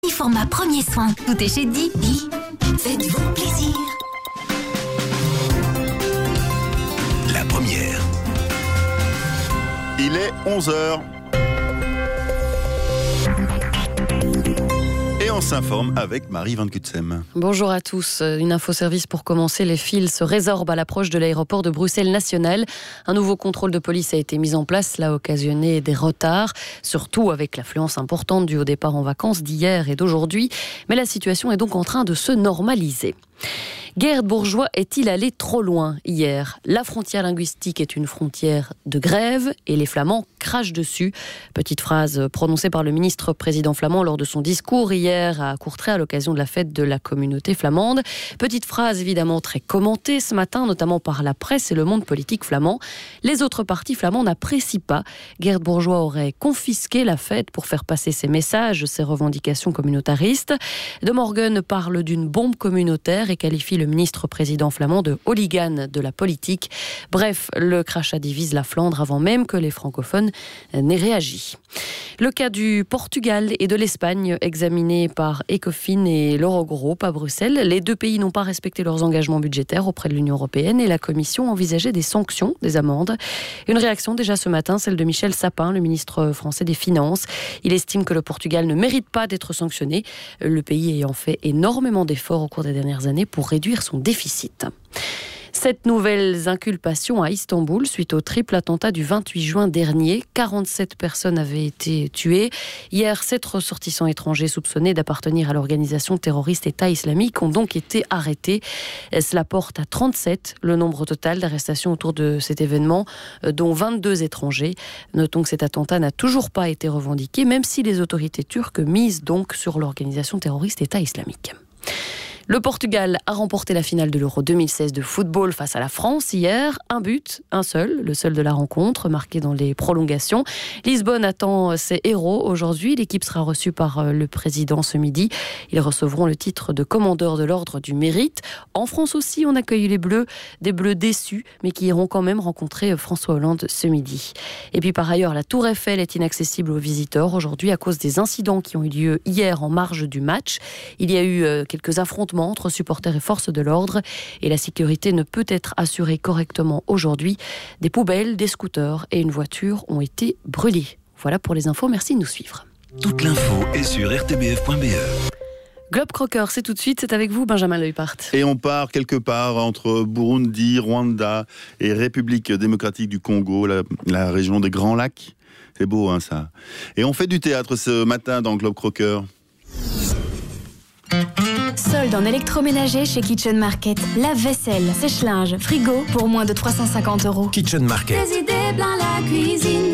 Format premier soin. Tout est chez Di. Faites-vous plaisir. La première. Il est 11h. Et on s'informe avec Marie Van Kutsem. Bonjour à tous. Une info-service pour commencer. Les files se résorbent à l'approche de l'aéroport de Bruxelles-National. Un nouveau contrôle de police a été mis en place. Cela a occasionné des retards, surtout avec l'affluence importante due au départ en vacances d'hier et d'aujourd'hui. Mais la situation est donc en train de se normaliser. Geert Bourgeois est-il allé trop loin hier ? La frontière linguistique est une frontière de grève et les Flamands crachent dessus. Petite phrase prononcée par le ministre président flamand lors de son discours hier à Courtrai à l'occasion de la fête de la communauté flamande. Petite phrase évidemment très commentée ce matin, notamment par la presse et le monde politique flamand. Les autres partis flamands n'apprécient pas. Geert Bourgeois aurait confisqué la fête pour faire passer ses messages, ses revendications communautaristes. De Morgen parle d'une bombe communautaire et qualifie le ministre président flamand de hooligan de la politique. Bref, le crachat divise la Flandre avant même que les francophones n'aient réagi. Le cas du Portugal et de l'Espagne, examiné par Ecofin et l'Eurogroupe à Bruxelles. Les deux pays n'ont pas respecté leurs engagements budgétaires auprès de l'Union européenne et la Commission envisageait des sanctions, des amendes. Une réaction déjà ce matin, celle de Michel Sapin, le ministre français des Finances. Il estime que le Portugal ne mérite pas d'être sanctionné, le pays ayant fait énormément d'efforts au cours des dernières années pour réduire son déficit. 7 nouvelles inculpations à Istanbul suite au triple attentat du 28 juin dernier. 47 personnes avaient été tuées. Hier, 7 ressortissants étrangers soupçonnés d'appartenir à l'organisation terroriste État islamique ont donc été arrêtés. Cela porte à 37 le nombre total d'arrestations autour de cet événement, dont 22 étrangers. Notons que cet attentat n'a toujours pas été revendiqué, même si les autorités turques misent donc sur l'organisation terroriste État islamique. Le Portugal a remporté la finale de l'Euro 2016 de football face à la France hier. Un but, un seul, le seul de la rencontre, marqué dans les prolongations. Lisbonne attend ses héros aujourd'hui. L'équipe sera reçue par le président ce midi. Ils recevront le titre de commandeur de l'ordre du mérite. En France aussi, on accueille les Bleus, des Bleus déçus, mais qui iront quand même rencontrer François Hollande ce midi. Et puis par ailleurs, la Tour Eiffel est inaccessible aux visiteurs aujourd'hui à cause des incidents qui ont eu lieu hier en marge du match. Il y a eu quelques affrontements entre supporters et forces de l'ordre et la sécurité ne peut être assurée correctement aujourd'hui. Des poubelles, des scooters et une voiture ont été brûlés. Voilà pour les infos, merci de nous suivre. Toute l'info est sur rtbf.be. Globe Crocker, c'est tout de suite, c'est avec vous Benjamin Leupart. Et on part quelque part entre Burundi, Rwanda et République démocratique du Congo, la région des Grands Lacs. C'est beau hein ça. Et on fait du théâtre ce matin dans Globe Crocker. Solde en électroménager chez Kitchen Market. Lave-vaisselle, sèche-linge, frigo pour moins de 350 €. Kitchen Market. Des idées plein la cuisine.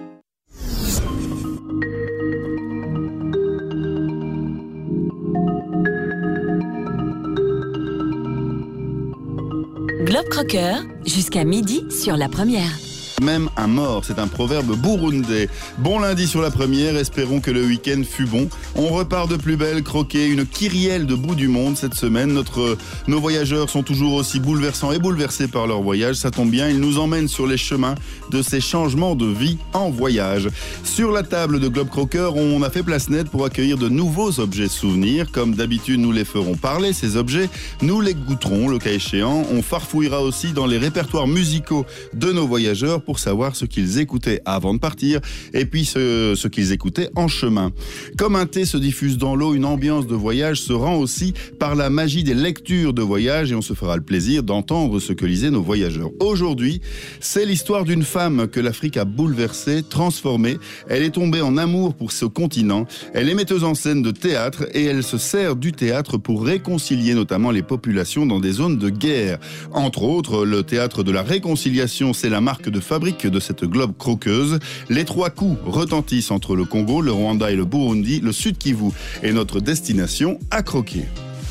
Globe Crocker, jusqu'à midi sur la première. Même un mort, c'est un proverbe burundais. Bon lundi sur la première, espérons que le week-end fut bon. On repart de plus belle, croquer une kyrielle de bout du monde cette semaine. Nos voyageurs sont toujours aussi bouleversants et bouleversés par leur voyage. Ça tombe bien, ils nous emmènent sur les chemins de ces changements de vie en voyage. Sur la table de Globe Crocker, on a fait place nette pour accueillir de nouveaux objets souvenirs. Comme d'habitude, nous les ferons parler, ces objets. Nous les goûterons, le cas échéant. On farfouillera aussi dans les répertoires musicaux de nos voyageurs pour savoir ce qu'ils écoutaient avant de partir et puis ce qu'ils écoutaient en chemin. Comme un thé se diffuse dans l'eau, une ambiance de voyage se rend aussi par la magie des lectures de voyage et on se fera le plaisir d'entendre ce que lisaient nos voyageurs. Aujourd'hui, c'est l'histoire d'une femme que l'Afrique a bouleversée, transformée. Elle est tombée en amour pour ce continent. Elle est metteuse en scène de théâtre et elle se sert du théâtre pour réconcilier notamment les populations dans des zones de guerre. Entre autres, le théâtre de la réconciliation, c'est la marque de fabrique de cette globe croqueuse. Les 3 coups retentissent entre le Congo, le Rwanda et le Burundi. Le Sud Kivu est notre destination à croquer.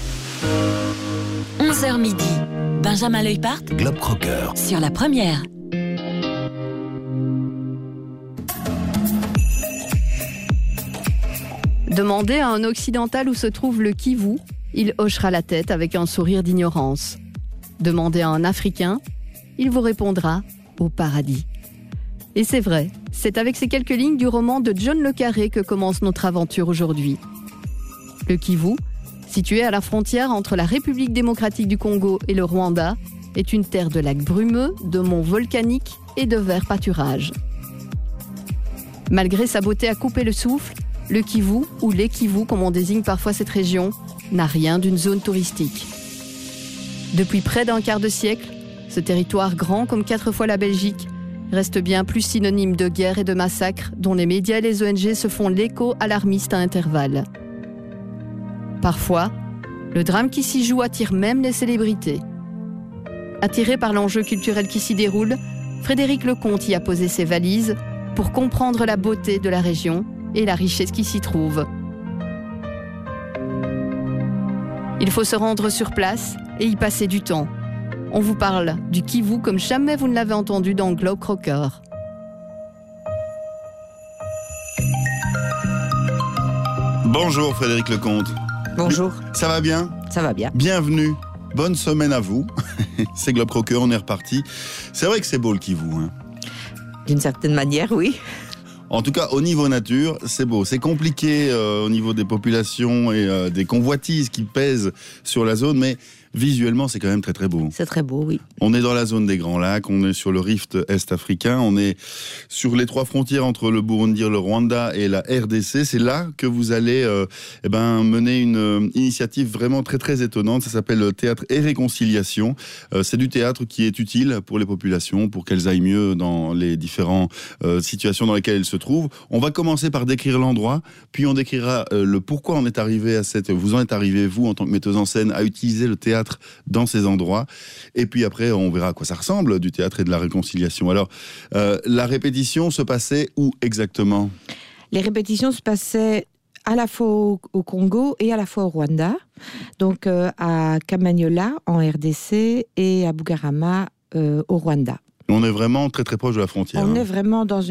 11h midi, Benjamin Leupart, Globe Crocker. sur la première. Demandez à un occidental où se trouve le Kivu, il hochera la tête avec un sourire d'ignorance. Demandez à un Africain, il vous répondra au paradis. Et c'est vrai, c'est avec ces quelques lignes du roman de John le Carré que commence notre aventure aujourd'hui. Le Kivu, situé à la frontière entre la République démocratique du Congo et le Rwanda, est une terre de lacs brumeux, de monts volcaniques et de verts pâturages. Malgré sa beauté à couper le souffle, le Kivu, ou les Kivu comme on désigne parfois cette région, n'a rien d'une zone touristique. Depuis près d'un quart de siècle, ce territoire grand comme 4 fois la Belgique reste bien plus synonyme de guerre et de massacres dont les médias et les ONG se font l'écho alarmiste à intervalles. Parfois, le drame qui s'y joue attire même les célébrités. Attiré par l'enjeu culturel qui s'y déroule, Frédéric Lecomte y a posé ses valises pour comprendre la beauté de la région et la richesse qui s'y trouve. Il faut se rendre sur place et y passer du temps. On vous parle du Kivu comme jamais vous ne l'avez entendu dans Globe Crocker. Bonjour Frédéric Lecomte. Bonjour. Ça va bien ? Ça va bien. Bienvenue. Bonne semaine à vous. C'est Globe Crocker, on est reparti. C'est vrai que c'est beau le Kivu, hein ? D'une certaine manière, oui. En tout cas, au niveau nature, c'est beau. C'est compliqué au niveau des populations et des convoitises qui pèsent sur la zone, mais visuellement, c'est quand même très très beau. C'est très beau, oui. On est dans la zone des Grands Lacs, on est sur le rift est-africain, on est sur les 3 frontières entre le Burundi, le Rwanda et la RDC. C'est là que vous allez mener une initiative vraiment très très étonnante. Ça s'appelle Théâtre et Réconciliation. C'est du théâtre qui est utile pour les populations, pour qu'elles aillent mieux dans les différentes situations dans lesquelles elles se trouvent. On va commencer par décrire l'endroit, puis on décrira le pourquoi on est arrivé à cette... Vous en êtes arrivé, vous, en tant que metteuse en scène, à utiliser le théâtre dans ces endroits. Et puis après, on verra à quoi ça ressemble, du théâtre et de la réconciliation. Alors, la répétition se passait où exactement ? Les répétitions se passaient à la fois au Congo et à la fois au Rwanda. Donc, à Kamanyola, en RDC, et à Bugarama, au Rwanda. On est vraiment très très proche de la frontière. On est vraiment dans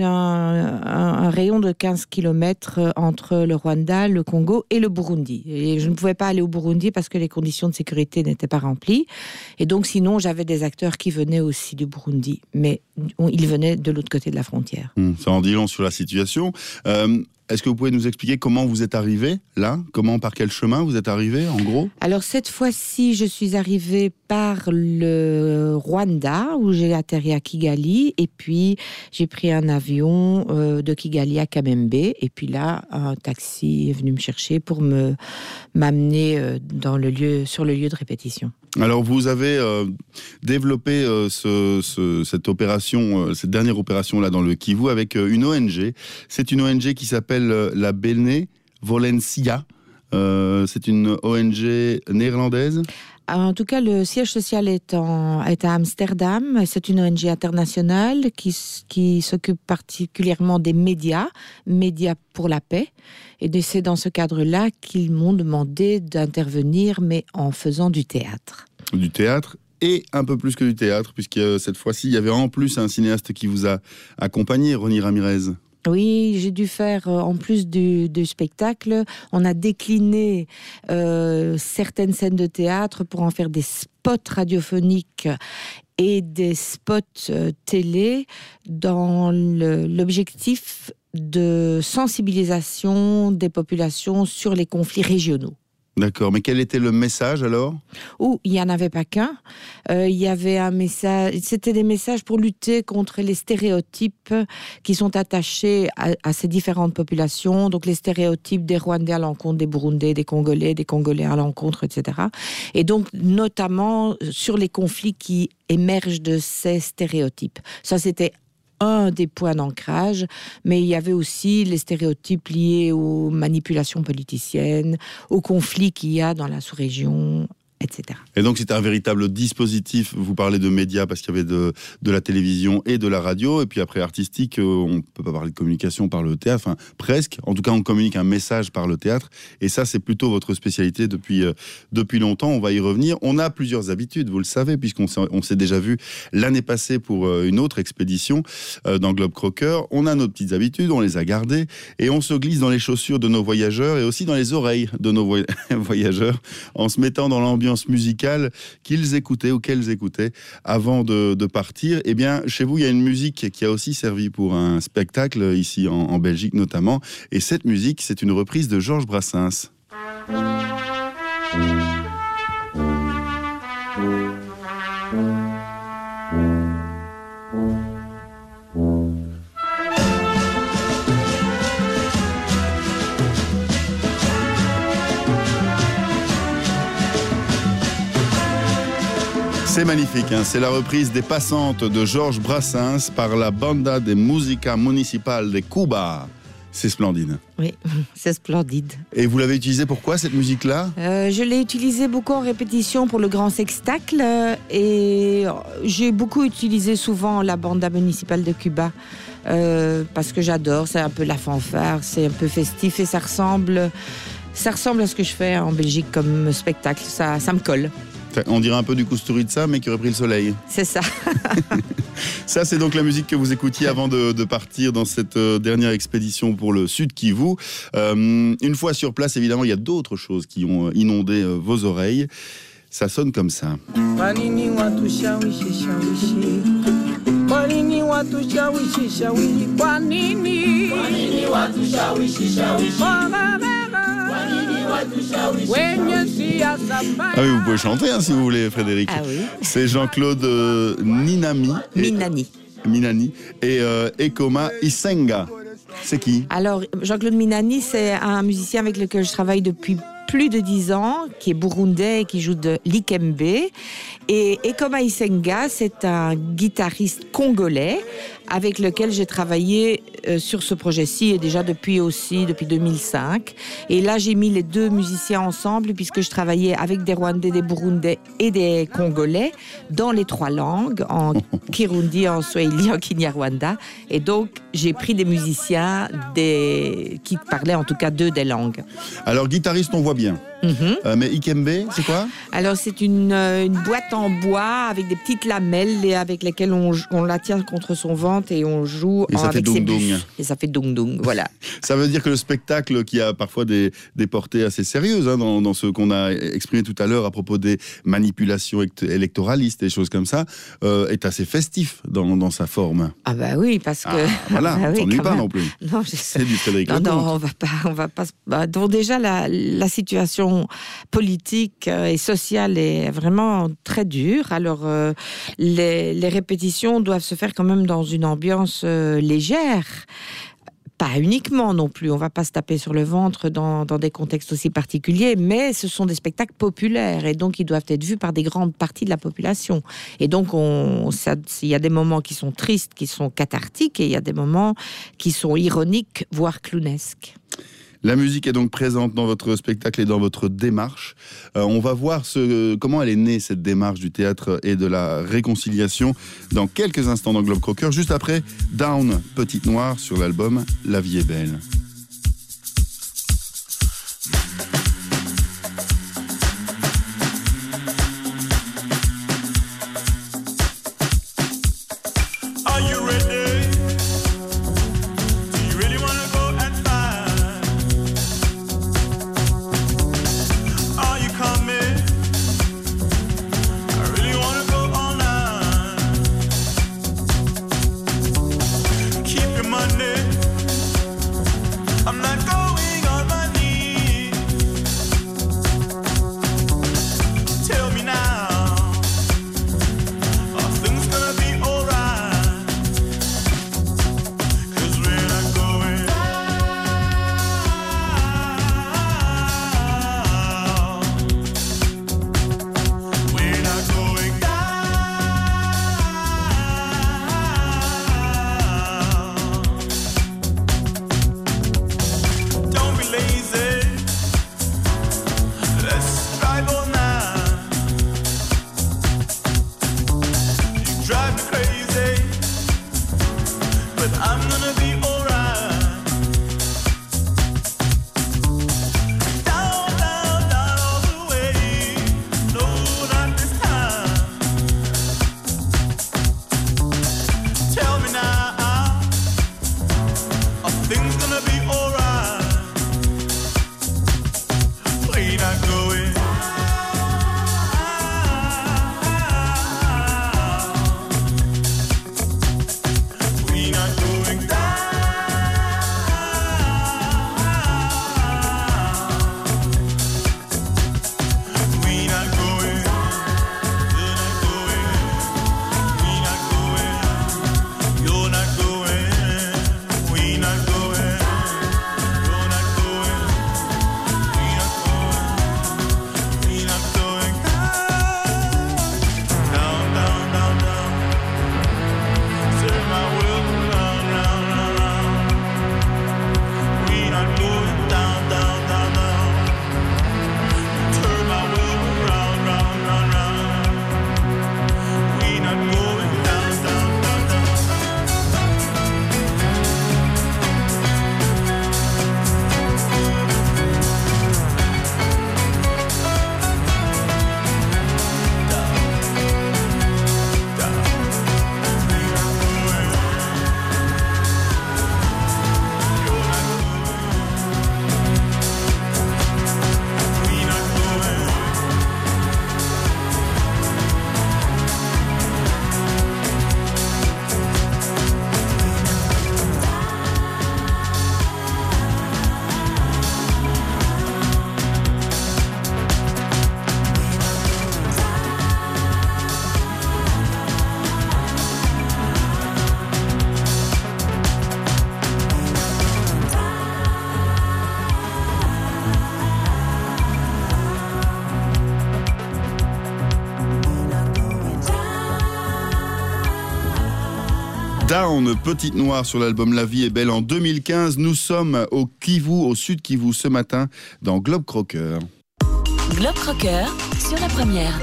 un rayon de 15 km entre le Rwanda, le Congo et le Burundi. Et je ne pouvais pas aller au Burundi parce que les conditions de sécurité n'étaient pas remplies. Et donc sinon, j'avais des acteurs qui venaient aussi du Burundi. Mais ils venaient de l'autre côté de la frontière. Ça en dit long sur la situation. Est-ce que vous pouvez nous expliquer comment vous êtes arrivé là ? Par quel chemin vous êtes arrivé, en gros ? Alors, cette fois-ci, je suis arrivée par le Rwanda, où j'ai atterri à Kigali. Et puis, j'ai pris un avion de Kigali à Kamembe. Et puis là, un taxi est venu me chercher pour m'amener sur le lieu de répétition. Alors, vous avez développé cette opération, cette dernière opération-là dans le Kivu avec une ONG. C'est une ONG qui s'appelle la Benevolencia. C'est une ONG néerlandaise. En tout cas, le siège social est à Amsterdam. C'est une ONG internationale qui s'occupe particulièrement des médias pour la paix. Et c'est dans ce cadre-là qu'ils m'ont demandé d'intervenir, mais en faisant du théâtre. Du théâtre et un peu plus que du théâtre, puisque cette fois-ci, il y avait en plus un cinéaste qui vous a accompagné, Ronnie Ramirez. Oui, j'ai dû faire, en plus du spectacle, on a décliné certaines scènes de théâtre pour en faire des spots radiophoniques et des spots télé dans l'objectif de sensibilisation des populations sur les conflits régionaux. D'accord, mais quel était le message alors ? Il n'y en avait pas qu'un. Il y avait un message, c'était des messages pour lutter contre les stéréotypes qui sont attachés à ces différentes populations. Donc les stéréotypes des Rwandais à l'encontre des Burundais, des Congolais à l'encontre, etc. Et donc notamment sur les conflits qui émergent de ces stéréotypes. Ça, c'était un des points d'ancrage, mais il y avait aussi les stéréotypes liés aux manipulations politiciennes, aux conflits qu'il y a dans la sous-région, etc. Et donc c'est un véritable dispositif, vous parlez de médias parce qu'il y avait de la télévision et de la radio, et puis après artistique, on ne peut pas parler de communication par le théâtre, enfin presque, en tout cas on communique un message par le théâtre, et ça c'est plutôt votre spécialité depuis longtemps, on va y revenir. On a plusieurs habitudes, vous le savez, puisqu'on s'est déjà vu l'année passée pour une autre expédition dans Globe Crocker. On a nos petites habitudes, on les a gardées, et on se glisse dans les chaussures de nos voyageurs, et aussi dans les oreilles de nos voyageurs, en se mettant dans l'ambiance musicale qu'ils écoutaient ou qu'elles écoutaient avant de partir. Eh bien, chez vous, il y a une musique qui a aussi servi pour un spectacle, ici en Belgique notamment. Et cette musique, c'est une reprise de Georges Brassens. C'est magnifique, hein, c'est la reprise des Passantes de Georges Brassens par la Banda de Música Municipal de Cuba. C'est splendide. Oui, c'est splendide. Et vous l'avez utilisée pourquoi, cette musique-là ? Je l'ai utilisée beaucoup en répétition pour le grand sextacle et j'ai beaucoup utilisé souvent la Banda Municipal de Cuba parce que j'adore, c'est un peu la fanfare, c'est un peu festif et ça ressemble à ce que je fais en Belgique comme spectacle, ça me colle. On dirait un peu du Kusturica, mais qui aurait pris le soleil. C'est ça. Ça, c'est donc la musique que vous écoutiez avant de partir dans cette dernière expédition pour le Sud Kivu. Une fois sur place, évidemment, il y a d'autres choses qui ont inondé vos oreilles. Ça sonne comme ça. Ah oui, vous pouvez chanter hein, si vous voulez, Frédéric. Ah oui. C'est Jean-Claude Minani et Ekoma Isenga. C'est qui ? Alors, Jean-Claude Minani, c'est un musicien avec lequel je travaille depuis plus de 10 ans, qui est burundais et qui joue de l'ikembe. Et Ekoma Isenga, c'est un guitariste congolais avec lequel j'ai travaillé sur ce projet-ci et déjà depuis 2005. Et là, j'ai mis les deux musiciens ensemble puisque je travaillais avec des Rwandais, des Burundais et des Congolais dans les 3 langues, en Kirundi, en Swahili, en Kinyarwanda. Et donc, j'ai pris des musiciens qui parlaient en tout cas 2 des langues. Alors, guitariste, on voit bien. Mais Ikembe, c'est quoi ? Alors, c'est une boîte en bois avec des petites lamelles et avec lesquelles on la tient contre son ventre et on joue avec ses bûches. Et ça fait dung-dung, voilà. Ça veut dire que le spectacle, qui a parfois des portées assez sérieuses, hein, dans ce qu'on a exprimé tout à l'heure à propos des manipulations électoralistes et des choses comme ça, est assez festif dans sa forme. Ah bah oui, parce que... voilà, on ne s'ennuie pas non plus. Non, c'est du Frédéric Lecomte. Non, on va pas... Donc déjà, la situation politique et sociale est vraiment très dure. Alors, les répétitions doivent se faire quand même dans une ambiance légère. Pas uniquement non plus, on ne va pas se taper sur le ventre dans des contextes aussi particuliers, mais ce sont des spectacles populaires et donc ils doivent être vus par des grandes parties de la population. Et donc, il y a des moments qui sont tristes, qui sont cathartiques, et il y a des moments qui sont ironiques, voire clownesques. La musique est donc présente dans votre spectacle et dans votre démarche. On va voir comment elle est née, cette démarche du théâtre et de la réconciliation, dans quelques instants dans Globe Crocker, juste après Down, Petite Noire, sur l'album La vie est belle. Keep your money. Down, Petite Noire sur l'album La Vie est Belle en 2015. Nous sommes au Kivu, au sud Kivu ce matin dans Globe Crocker. Globe Crocker sur la première.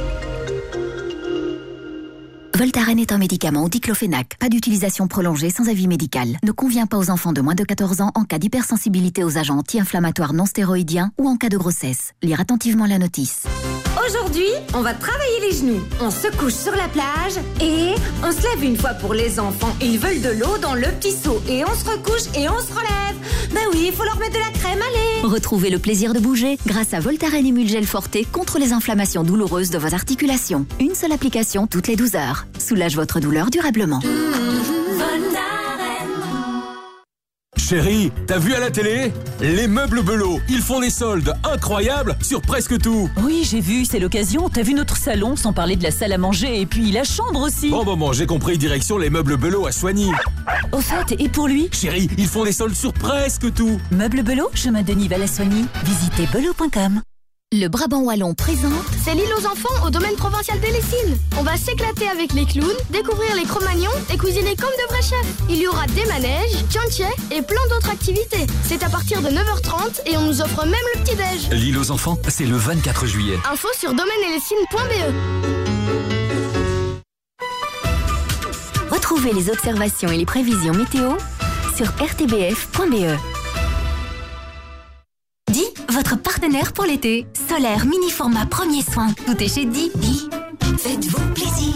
Voltaren est un médicament au diclofénac. Pas d'utilisation prolongée sans avis médical. Ne convient pas aux enfants de moins de 14 ans en cas d'hypersensibilité aux agents anti-inflammatoires non stéroïdiens ou en cas de grossesse. Lire attentivement la notice. Aujourd'hui, on va travailler les genoux. On se couche sur la plage et on se lève une fois pour les enfants. Ils veulent de l'eau dans le petit seau et on se recouche et on se relève. Ben oui, il faut leur mettre de la crème, allez. Retrouvez le plaisir de bouger grâce à Voltaren Emulgel Forte contre les inflammations douloureuses de vos articulations. Une seule application toutes les 12 heures. Soulage votre douleur durablement. Chérie, t'as vu à la télé? Les meubles Belot, ils font des soldes incroyables sur presque tout. Oui, j'ai vu, c'est l'occasion. T'as vu notre salon, sans parler de la salle à manger et puis la chambre aussi. Bon, j'ai compris, direction les meubles Belot à Soigny. Au fait, et pour lui? Chérie, ils font des soldes sur presque tout. Meubles Belot, chemin de Nivelles à Soigny. Visitez belot.com. Le Brabant Wallon présente C'est l'île aux enfants au domaine provincial des Lessines. On va s'éclater avec les clowns, découvrir les Cro-Magnons et cuisiner comme de vrais chefs. Il y aura des manèges, tchantiers et plein d'autres activités. C'est à partir de 9h30 et on nous offre même le petit-déj. L'île aux enfants, c'est le 24 juillet. Info sur domaineetlessines.be. Retrouvez les observations et les prévisions météo sur rtbf.be. Di, votre partenaire pour l'été. Solaire, mini format, premier soin. Tout est chez Di. Di, faites-vous plaisir.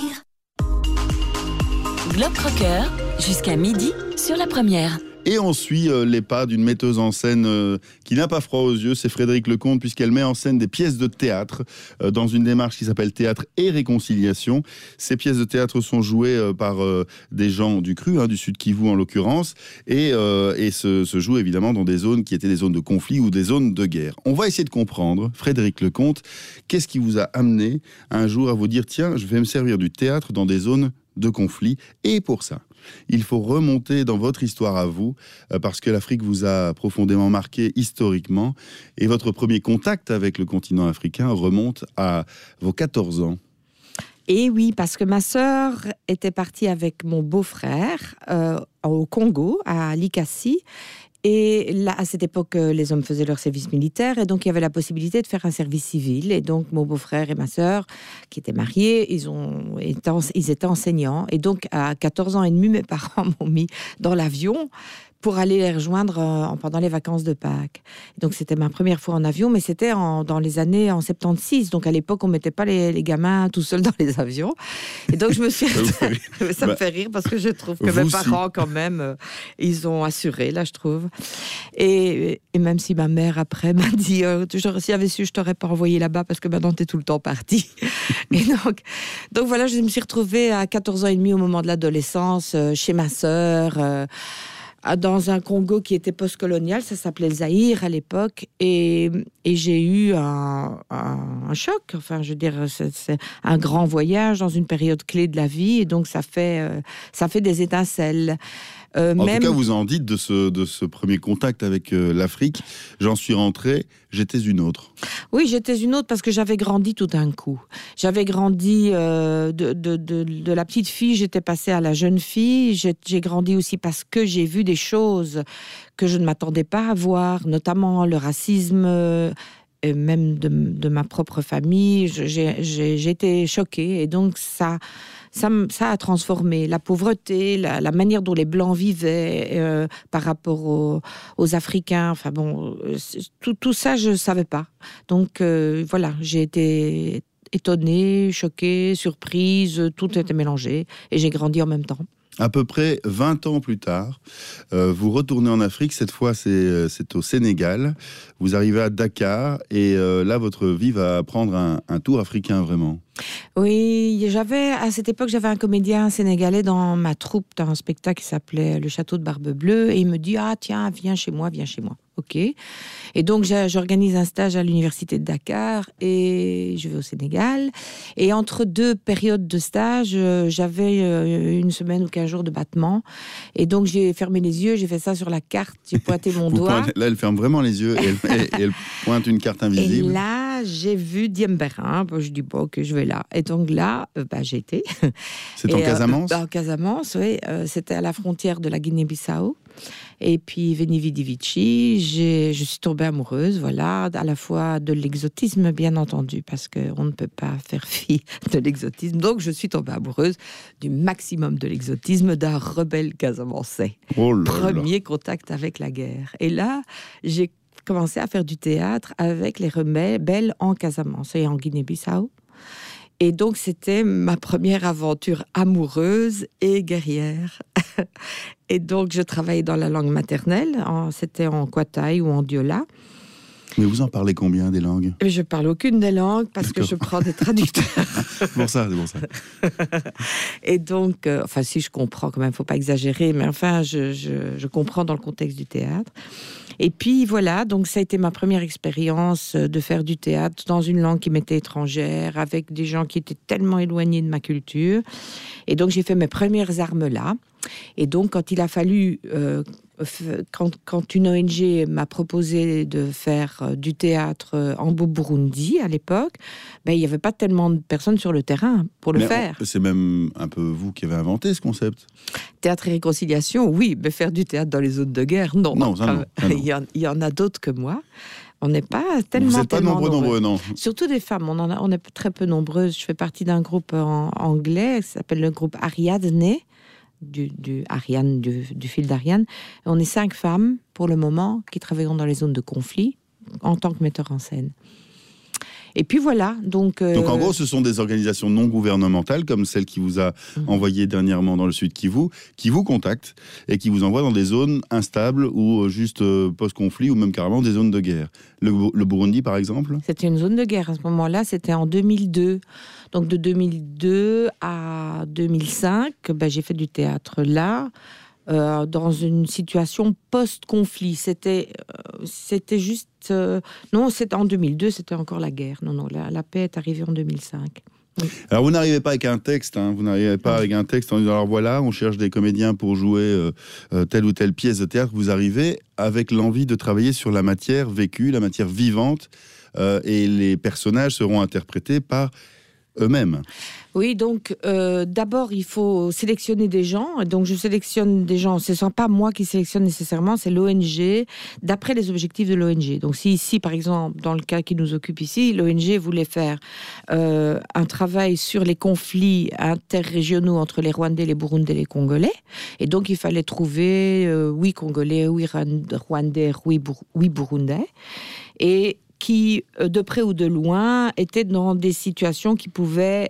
Globe Crocker, jusqu'à midi sur la première. Et on suit les pas d'une metteuse en scène qui n'a pas froid aux yeux, c'est Frédéric Lecomte, puisqu'elle met en scène des pièces de théâtre dans une démarche qui s'appelle Théâtre et Réconciliation. Ces pièces de théâtre sont jouées par des gens du cru, du Sud Kivu en l'occurrence, et se jouent évidemment dans des zones qui étaient des zones de conflit ou des zones de guerre. On va essayer de comprendre, Frédéric Lecomte, qu'est-ce qui vous a amené un jour à vous dire « Tiens, je vais me servir du théâtre dans des zones de conflit ». Et pour ça, il faut remonter dans votre histoire à vous, parce que l'Afrique vous a profondément marqué historiquement, et votre premier contact avec le continent africain remonte à vos 14 ans. Et oui, parce que ma sœur était partie avec mon beau-frère au Congo, à Likasi. Et là, à cette époque, les hommes faisaient leur service militaire et donc il y avait la possibilité de faire un service civil. Et donc mon beau-frère et ma sœur, qui étaient mariés, ils étaient enseignants. Et donc à 14 ans et demi, mes parents m'ont mis dans l'avion pour aller les rejoindre pendant les vacances de Pâques. Donc c'était ma première fois en avion, mais c'était dans les années en 76. Donc à l'époque, on mettait pas les gamins tout seuls dans les avions. Et donc je me suis... ça me fait rire parce que je trouve que mes parents, quand même, ils ont assuré, là, je trouve. Et même si ma mère, après, m'a dit si j'avais su, je t'aurais pas envoyé là-bas parce que maintenant, t'es tout le temps partie. Et donc voilà, je me suis retrouvée à 14 ans et demi au moment de l'adolescence, chez ma sœur, dans un Congo qui était post-colonial, ça s'appelait le Zaïre à l'époque, et j'ai eu un choc. Enfin, je veux dire, c'est un grand voyage dans une période clé de la vie, et donc ça fait des étincelles. En tout cas, vous en dites de ce premier contact avec l'Afrique. J'en suis rentrée, j'étais une autre. Oui, j'étais une autre parce que j'avais grandi tout d'un coup. J'avais grandi de la petite fille, j'étais passée à la jeune fille. J'ai grandi aussi parce que j'ai vu des choses que je ne m'attendais pas à voir, notamment le racisme, et même de ma propre famille. J'ai été choquée et donc ça a transformé la pauvreté, la manière dont les Blancs vivaient par rapport aux Africains. Enfin bon, tout ça, je ne savais pas. Donc voilà, j'ai été étonnée, choquée, surprise, tout était mélangé et j'ai grandi en même temps. À peu près 20 ans plus tard, vous retournez en Afrique, cette fois c'est au Sénégal. Vous arrivez à Dakar et là votre vie va prendre un tour africain vraiment. Oui, à cette époque, j'avais un comédien sénégalais dans ma troupe, dans un spectacle qui s'appelait Le Château de Barbe Bleue, et il me dit « Ah tiens, viens chez moi ». ok. Et donc, j'organise un stage à l'université de Dakar et je vais au Sénégal. Et entre 2 périodes de stage, j'avais 1 semaine ou 15 jours de battement. Et donc, j'ai fermé les yeux, j'ai fait ça sur la carte, j'ai pointé mon doigt. Là, elle ferme vraiment les yeux et elle pointe une carte invisible. Et là, j'ai vu Diembéring. Je dis, bon, ok, je vais là. Et donc là, j'ai été. C'est en Casamance En Casamance, oui. C'était à la frontière de la Guinée-Bissau. Et puis, Veni Vidi Vici, je suis tombée amoureuse, voilà, à la fois de l'exotisme, bien entendu, parce qu'on ne peut pas faire fi de l'exotisme. Donc, je suis tombée amoureuse du maximum de l'exotisme d'un rebelle casamançais. Premier contact avec la guerre. Et là, j'ai commencé à faire du théâtre avec les rebelles en Casamance et en Guinée-Bissau. Et donc, c'était ma première aventure amoureuse et guerrière. Et donc, je travaillais dans la langue maternelle. C'était en Kwataï ou en Diola. Mais vous en parlez combien des langues ? Je ne parle aucune des langues parce que je prends des traducteurs. C'est pour ça. Et donc, si je comprends quand même, il ne faut pas exagérer, mais enfin, je comprends dans le contexte du théâtre. Et puis voilà, donc ça a été ma première expérience de faire du théâtre dans une langue qui m'était étrangère, avec des gens qui étaient tellement éloignés de ma culture. Et donc j'ai fait mes premières armes là. Et donc quand il a fallu, quand une ONG m'a proposé de faire du théâtre en Burundi à l'époque, il n'y avait pas tellement de personnes sur le terrain pour le faire. C'est même un peu vous qui avez inventé ce concept. Théâtre et réconciliation, oui, mais faire du théâtre dans les zones de guerre, non. Non, ça non. Il y en a d'autres que moi. On n'est pas tellement Vous n'êtes pas nombreux, non. Surtout des femmes, on est très peu nombreuses. Je fais partie d'un groupe anglais, qui s'appelle le groupe Ariadne, du fil d'Ariane. On est 5 femmes, pour le moment, qui travaillent dans les zones de conflit, en tant que metteur en scène. Et puis voilà, donc en gros, ce sont des organisations non gouvernementales, comme celle qui vous a envoyé dernièrement dans le Sud Kivu, qui vous contactent et qui vous envoient dans des zones instables ou juste post-conflit ou même carrément des zones de guerre. Le Burundi, par exemple ? C'était une zone de guerre à ce moment-là, c'était en 2002. Donc de 2002 à 2005, j'ai fait du théâtre là. Dans une situation post-conflit. C'était juste... non, c'était en 2002, c'était encore la guerre. Non, la paix est arrivée en 2005. Oui. Alors, vous n'arrivez pas avec un texte, vous n'arrivez pas avec un texte en disant, alors voilà, on cherche des comédiens pour jouer telle ou telle pièce de théâtre. Vous arrivez avec l'envie de travailler sur la matière vécue, la matière vivante, et les personnages seront interprétés par eux-mêmes. Oui, donc d'abord il faut sélectionner des gens. Donc je sélectionne des gens. Ce ne sont pas moi qui sélectionne nécessairement, c'est l'ONG d'après les objectifs de l'ONG. Donc si ici, par exemple, dans le cas qui nous occupe ici, l'ONG voulait faire un travail sur les conflits interrégionaux entre les Rwandais, les Burundais, les Congolais, et donc il fallait trouver oui Congolais, oui Rwandais, oui Burundais, et qui de près ou de loin étaient dans des situations qui pouvaient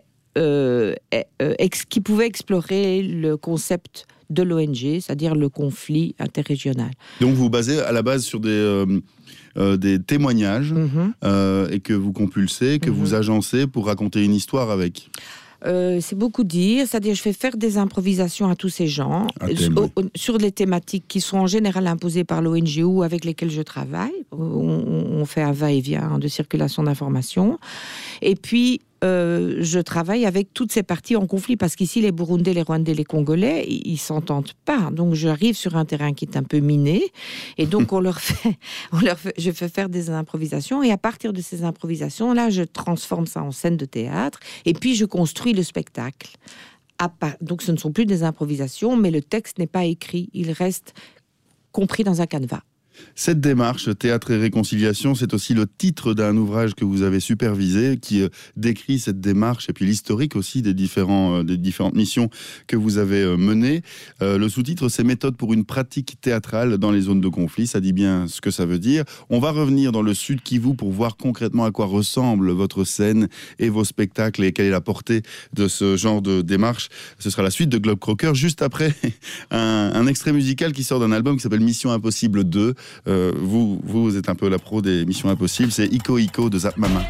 explorer le concept de l'ONG, c'est-à-dire le conflit interrégional. Donc vous basez à la base sur des témoignages et que vous compulsez, que vous agencez pour raconter une histoire avec. C'est beaucoup dire, c'est-à-dire je fais faire des improvisations à tous ces gens sur les thématiques qui sont en général imposées par l'ONG ou avec lesquelles je travaille. On fait un va-et-vient de circulation d'informations. Et puis, je travaille avec toutes ces parties en conflit, parce qu'ici, les Burundais, les Rwandais, les Congolais, ils s'entendent pas. Donc, j'arrive sur un terrain qui est un peu miné, et donc je fais faire des improvisations, et à partir de ces improvisations-là, je transforme ça en scène de théâtre, et puis je construis le spectacle. Donc, ce ne sont plus des improvisations, mais le texte n'est pas écrit, il reste compris dans un canevas. Cette démarche, Théâtre et Réconciliation, c'est aussi le titre d'un ouvrage que vous avez supervisé, qui décrit cette démarche et puis l'historique aussi des différentes missions que vous avez menées. Le sous-titre, c'est Méthode pour une pratique théâtrale dans les zones de conflit. Ça dit bien ce que ça veut dire. On va revenir dans le Sud Kivu pour voir concrètement à quoi ressemble votre scène et vos spectacles et quelle est la portée de ce genre de démarche. Ce sera la suite de Globe Crocker, juste après un extrait musical qui sort d'un album qui s'appelle Mission Impossible 2. Vous êtes un peu la pro des Missions Impossibles, c'est Iko Iko de Zap Mama.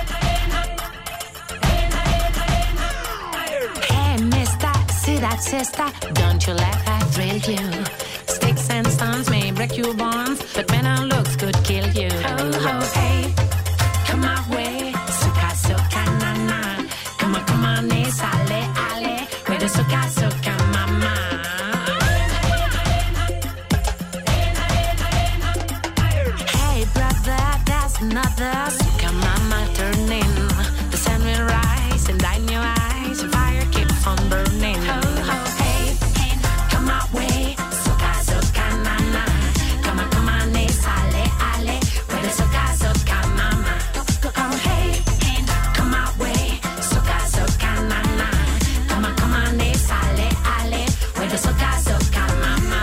Hey mister, see that sister, don't you let her thrill you. Sticks and stones may break the Cubans, but when our looks could kill you. Ho, ho, hey, come my way, suka, suka, na, na. Come on, it's ale, ale, with the suka, suka, mama. Hey, brother, there's another suka, mama turning. The sun will rise and light in your eyes, the fire keeps on burning. Ho, ho, hey, come my way, suka, suka, na, na. Come on, it's ale, ale, with the suka, suka, mama. Come, hey, come my way, suka, suka, na, na. Come on, it's ale, ale, with the suka, suka, mama.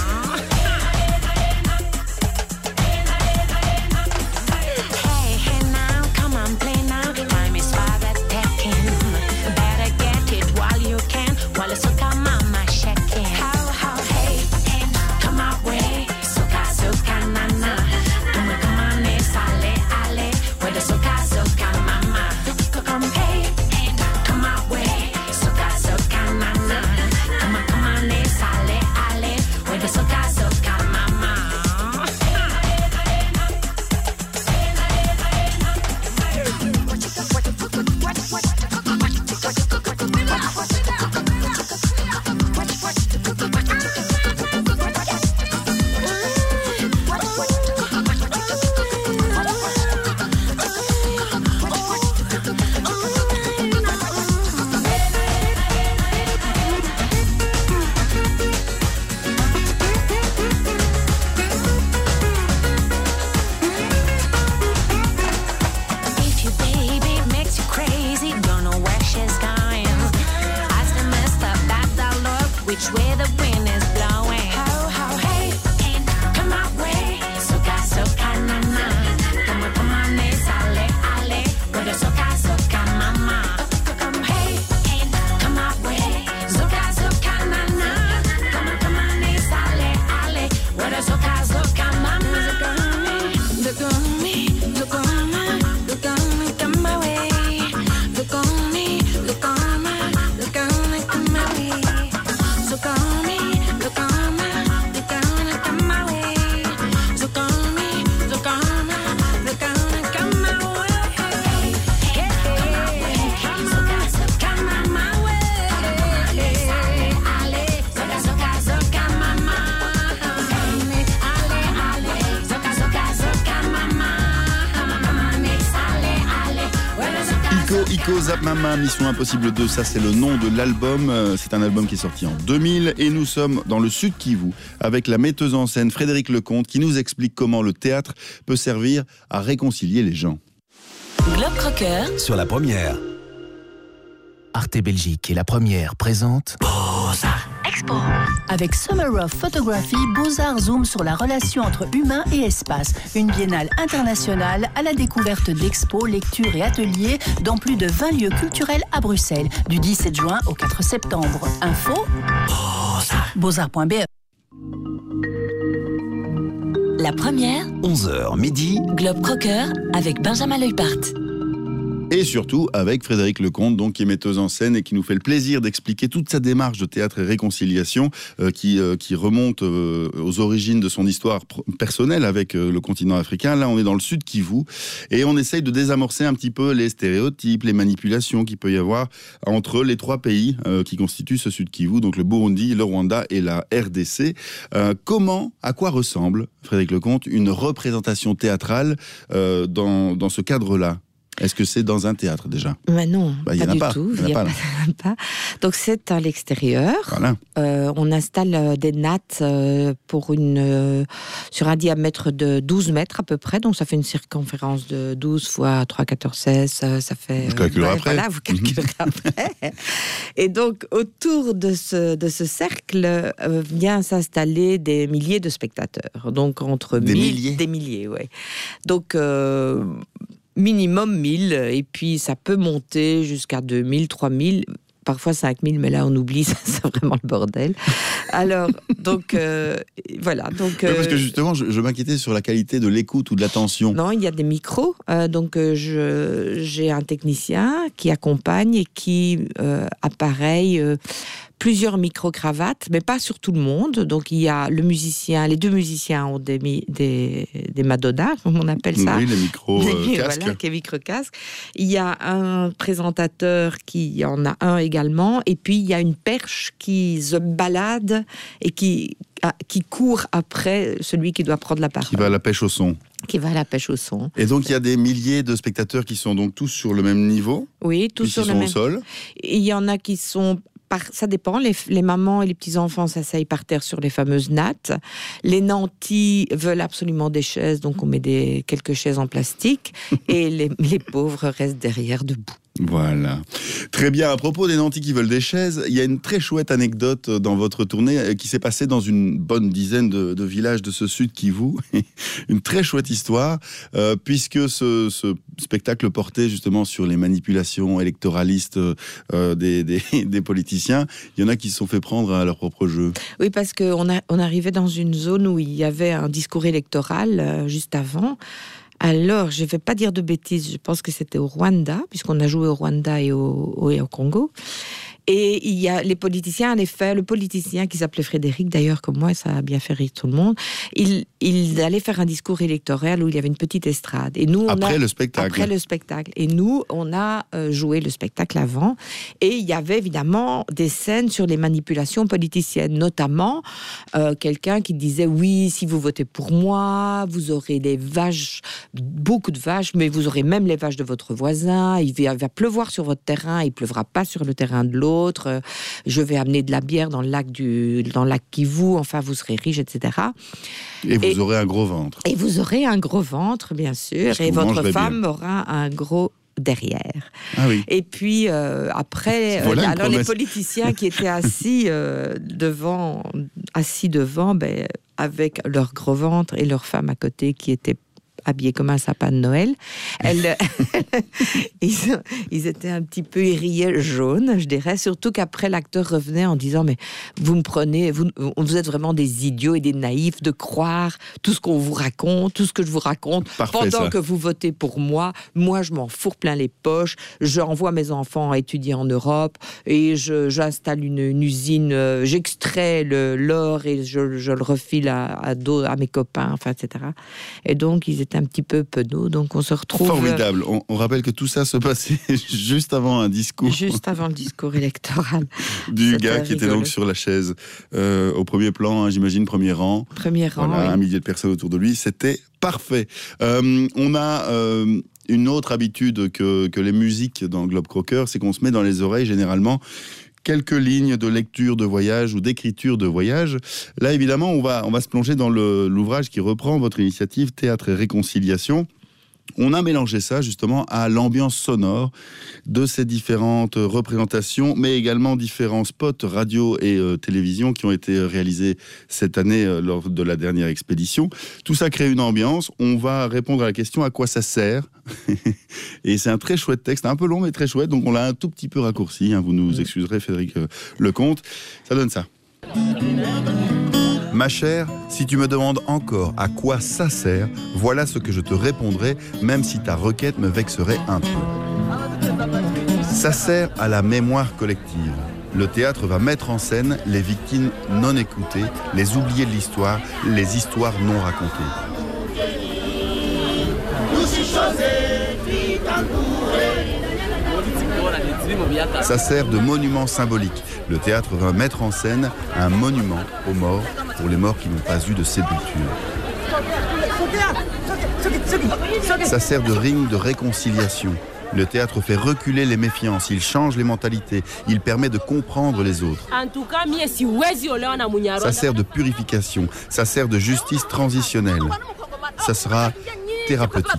Hey now, come on, play now. Time is far that taking. Better get it while you can, while the suka mama shaking. How, hey, come my way, suka, suka, na, na. Come on, it's ale, ale, with the suka, suka, mama. Come, hey, come my way, suka, suka, na, na. Come on, it's ale, ale, with the suka, suka, mama. If your baby makes you crazy, don't know where she's going. Ask the mister back that look, which way the wind is blowing. Ho, hey, come my way, suka, suka, na, na. Come on, it's ale, ale, with the suka, suka, mama. Come, hey, come my way, suka, suka, na, na. Come on, it's ale, ale, with the suka, suka, mama. Look on me, look on me, look on me, come my way. Look on me, look on me, look on me, come my way. Look on me, look on me, look on me, come my way. Look on me, look on me, look on me, come my way. Hey, suka, suka, mama way. Ale, ale, suka, suka, suka, mama. Ale, ale, suka, suka, suka, mama. Ale, ale, ouais, suka, Ico Zap Mama, Mission Impossible 2, ça c'est le nom de l'album. C'est un album qui est sorti en 2000 et nous sommes dans le Sud Kivu avec la metteuse en scène Frédéric Lecomte qui nous explique comment le théâtre peut servir à réconcilier les gens. Globe Crocker Sur la première. Arte Belgique et la première présente Expo. Avec Summer of Photography, Beaux-Arts zoom sur la relation entre humain et espace. Une biennale internationale à la découverte d'expos, lectures et ateliers dans plus de 20 lieux culturels à Bruxelles, du 17 juin au 4 septembre. Info Beaux-Arts.be. La première 11h midi. Globe Crocker avec Benjamin Leupart. Et surtout avec Frédéric Lecomte, donc, qui est metteuse en scène et qui nous fait le plaisir d'expliquer toute sa démarche de théâtre et réconciliation qui remonte aux origines de son histoire personnelle avec le continent africain. Là, on est dans le Sud Kivu et on essaye de désamorcer un petit peu les stéréotypes, les manipulations qu'il peut y avoir entre les trois pays qui constituent ce Sud Kivu, donc le Burundi, le Rwanda et la RDC. À quoi ressemble, Frédéric Lecomte, une représentation théâtrale dans ce cadre-là ? Est-ce que c'est dans un théâtre déjà ? Non, pas du pas. tout. Il y en a pas. Donc c'est à l'extérieur. Voilà. On installe des nattes sur un diamètre de 12 mètres à peu près. Donc ça fait une circonférence de 12 fois 3, 14, 16. Ça fait... Vous calculerez après. Voilà, vous calculerez après. Et donc autour de ce cercle vient s'installer des milliers de spectateurs. Donc entre des 1000... milliers. Des milliers, oui. Donc... minimum 1000, et puis ça peut monter jusqu'à 2000, 3000, parfois 5000, mais là on oublie, c'est vraiment le bordel. Alors, donc, voilà. Donc, parce que justement, je m'inquiétais sur la qualité de l'écoute ou de l'attention. Non, il y a des micros, donc j'ai un technicien qui accompagne et qui appareille plusieurs micro-cravates, mais pas sur tout le monde. Donc il y a les deux musiciens ont des Madonna, comme on appelle ça. Oui, les micro-casques. Voilà, les micro-casques. Il y a un présentateur qui en a un également, et puis il y a une perche qui se balade et qui court après celui qui doit prendre la parole. Qui va à la pêche au son. Et donc il y a des milliers de spectateurs qui sont donc tous sur le même niveau. Oui, tous sur le même. Au sol. Et il y en a qui sont ça dépend. Les mamans et les petits-enfants s'asseyent par terre sur les fameuses nattes. Les nantis veulent absolument des chaises, donc on met quelques chaises en plastique. Et les pauvres restent derrière debout. Voilà. Très bien. À propos des nantis qui veulent des chaises, il y a une très chouette anecdote dans votre tournée qui s'est passée dans une bonne dizaine de villages de ce sud Kivu. Une très chouette histoire, puisque ce spectacle portait justement sur les manipulations électoralistes des politiciens. Il y en a qui se sont fait prendre à leur propre jeu. Oui, parce qu'on arrivait dans une zone où il y avait un discours électoral juste avant. Alors, je ne vais pas dire de bêtises, je pense que c'était au Rwanda, puisqu'on a joué au Rwanda et au Congo. Et il y a les politiciens, en effet, le politicien qui s'appelait Frédéric, d'ailleurs, comme moi, ça a bien fait rire tout le monde, il allait faire un discours électoral où il y avait une petite estrade. Et nous, Après le spectacle. Et nous, on a joué le spectacle avant. Et il y avait évidemment des scènes sur les manipulations politiciennes, notamment quelqu'un qui disait « Oui, si vous votez pour moi, vous aurez des vaches, beaucoup de vaches, mais vous aurez même les vaches de votre voisin. Il va pleuvoir sur votre terrain, il ne pleuvra pas sur le terrain de l'autre. Je vais amener de la bière dans le lac Kivu, enfin vous serez riche, etc. » Et vous aurez un gros ventre. Et vous aurez un gros ventre, bien sûr, et votre femme aura un gros derrière. Ah oui. Et puis après, alors les politiciens qui étaient assis devant, avec leur gros ventre et leur femme à côté qui était habillés comme un sapin de Noël. Ils étaient un petit peu irriés jaunes, je dirais, surtout qu'après l'acteur revenait en disant « Mais vous me prenez, vous êtes vraiment des idiots et des naïfs de croire tout ce qu'on vous raconte, tout ce que je vous raconte. Parfait, pendant ça. que vous votez pour moi je m'en fourre plein les poches, j'envoie mes enfants à étudier en Europe et j'installe une usine, j'extrais l'or et je le refile à mes copains, enfin, etc. » Et donc, ils étaient un petit peu penauds, donc on se retrouve... Formidable. On rappelle que tout ça se passait juste avant un discours. Juste avant le discours électoral. Du gars qui était donc sur la chaise. Au premier plan, hein, j'imagine, premier rang. Premier rang, voilà, oui. Un millier de personnes autour de lui. C'était parfait. On a... une autre habitude que les musiques dans Globe Crocker, c'est qu'on se met dans les oreilles généralement quelques lignes de lecture de voyage ou d'écriture de voyage. Là, évidemment, on va se plonger dans l'ouvrage qui reprend votre initiative Théâtre et Réconciliation. On a mélangé ça justement à l'ambiance sonore de ces différentes représentations, mais également différents spots radio et télévision qui ont été réalisés cette année lors de la dernière expédition. Tout ça crée une ambiance. On va répondre à la question à quoi ça sert. Et c'est un très chouette texte, un peu long mais très chouette, donc on l'a un tout petit peu raccourci. Vous nous excuserez, Frédéric Lecomte. Ça donne ça. Ma chère, si tu me demandes encore à quoi ça sert, voilà ce que je te répondrai, même si ta requête me vexerait un peu. Ça sert à la mémoire collective. Le théâtre va mettre en scène les victimes non écoutées, les oubliés de l'histoire, les histoires non racontées. Ça sert de monument symbolique. Le théâtre va mettre en scène un monument aux morts, pour les morts qui n'ont pas eu de sépulture. Ça sert de ring de réconciliation. Le théâtre fait reculer les méfiances, il change les mentalités, il permet de comprendre les autres. Ça sert de purification, ça sert de justice transitionnelle. Ça sera thérapeutique.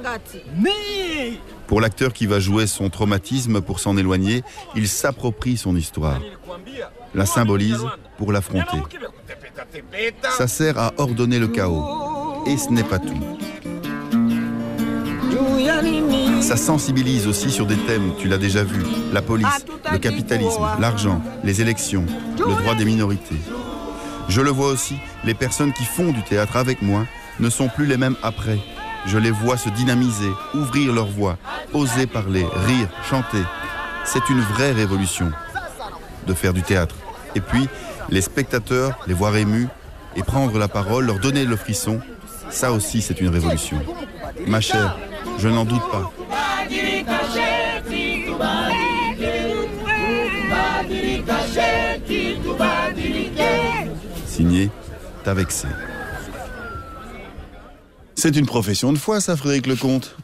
Pour l'acteur qui va jouer son traumatisme pour s'en éloigner, il s'approprie son histoire, la symbolise pour l'affronter. Ça sert à ordonner le chaos. Et ce n'est pas tout. Ça sensibilise aussi sur des thèmes, tu l'as déjà vu, la police, le capitalisme, l'argent, les élections, le droit des minorités. Je le vois aussi, les personnes qui font du théâtre avec moi ne sont plus les mêmes après. Je les vois se dynamiser, ouvrir leur voix, oser parler, rire, chanter. C'est une vraie révolution de faire du théâtre. Et puis, les spectateurs, les voir émus et prendre la parole, leur donner le frisson, ça aussi c'est une révolution. Ma chère, je n'en doute pas. Signé, t'as vexé. C'est une profession de foi, ça, Frédéric Lecomte.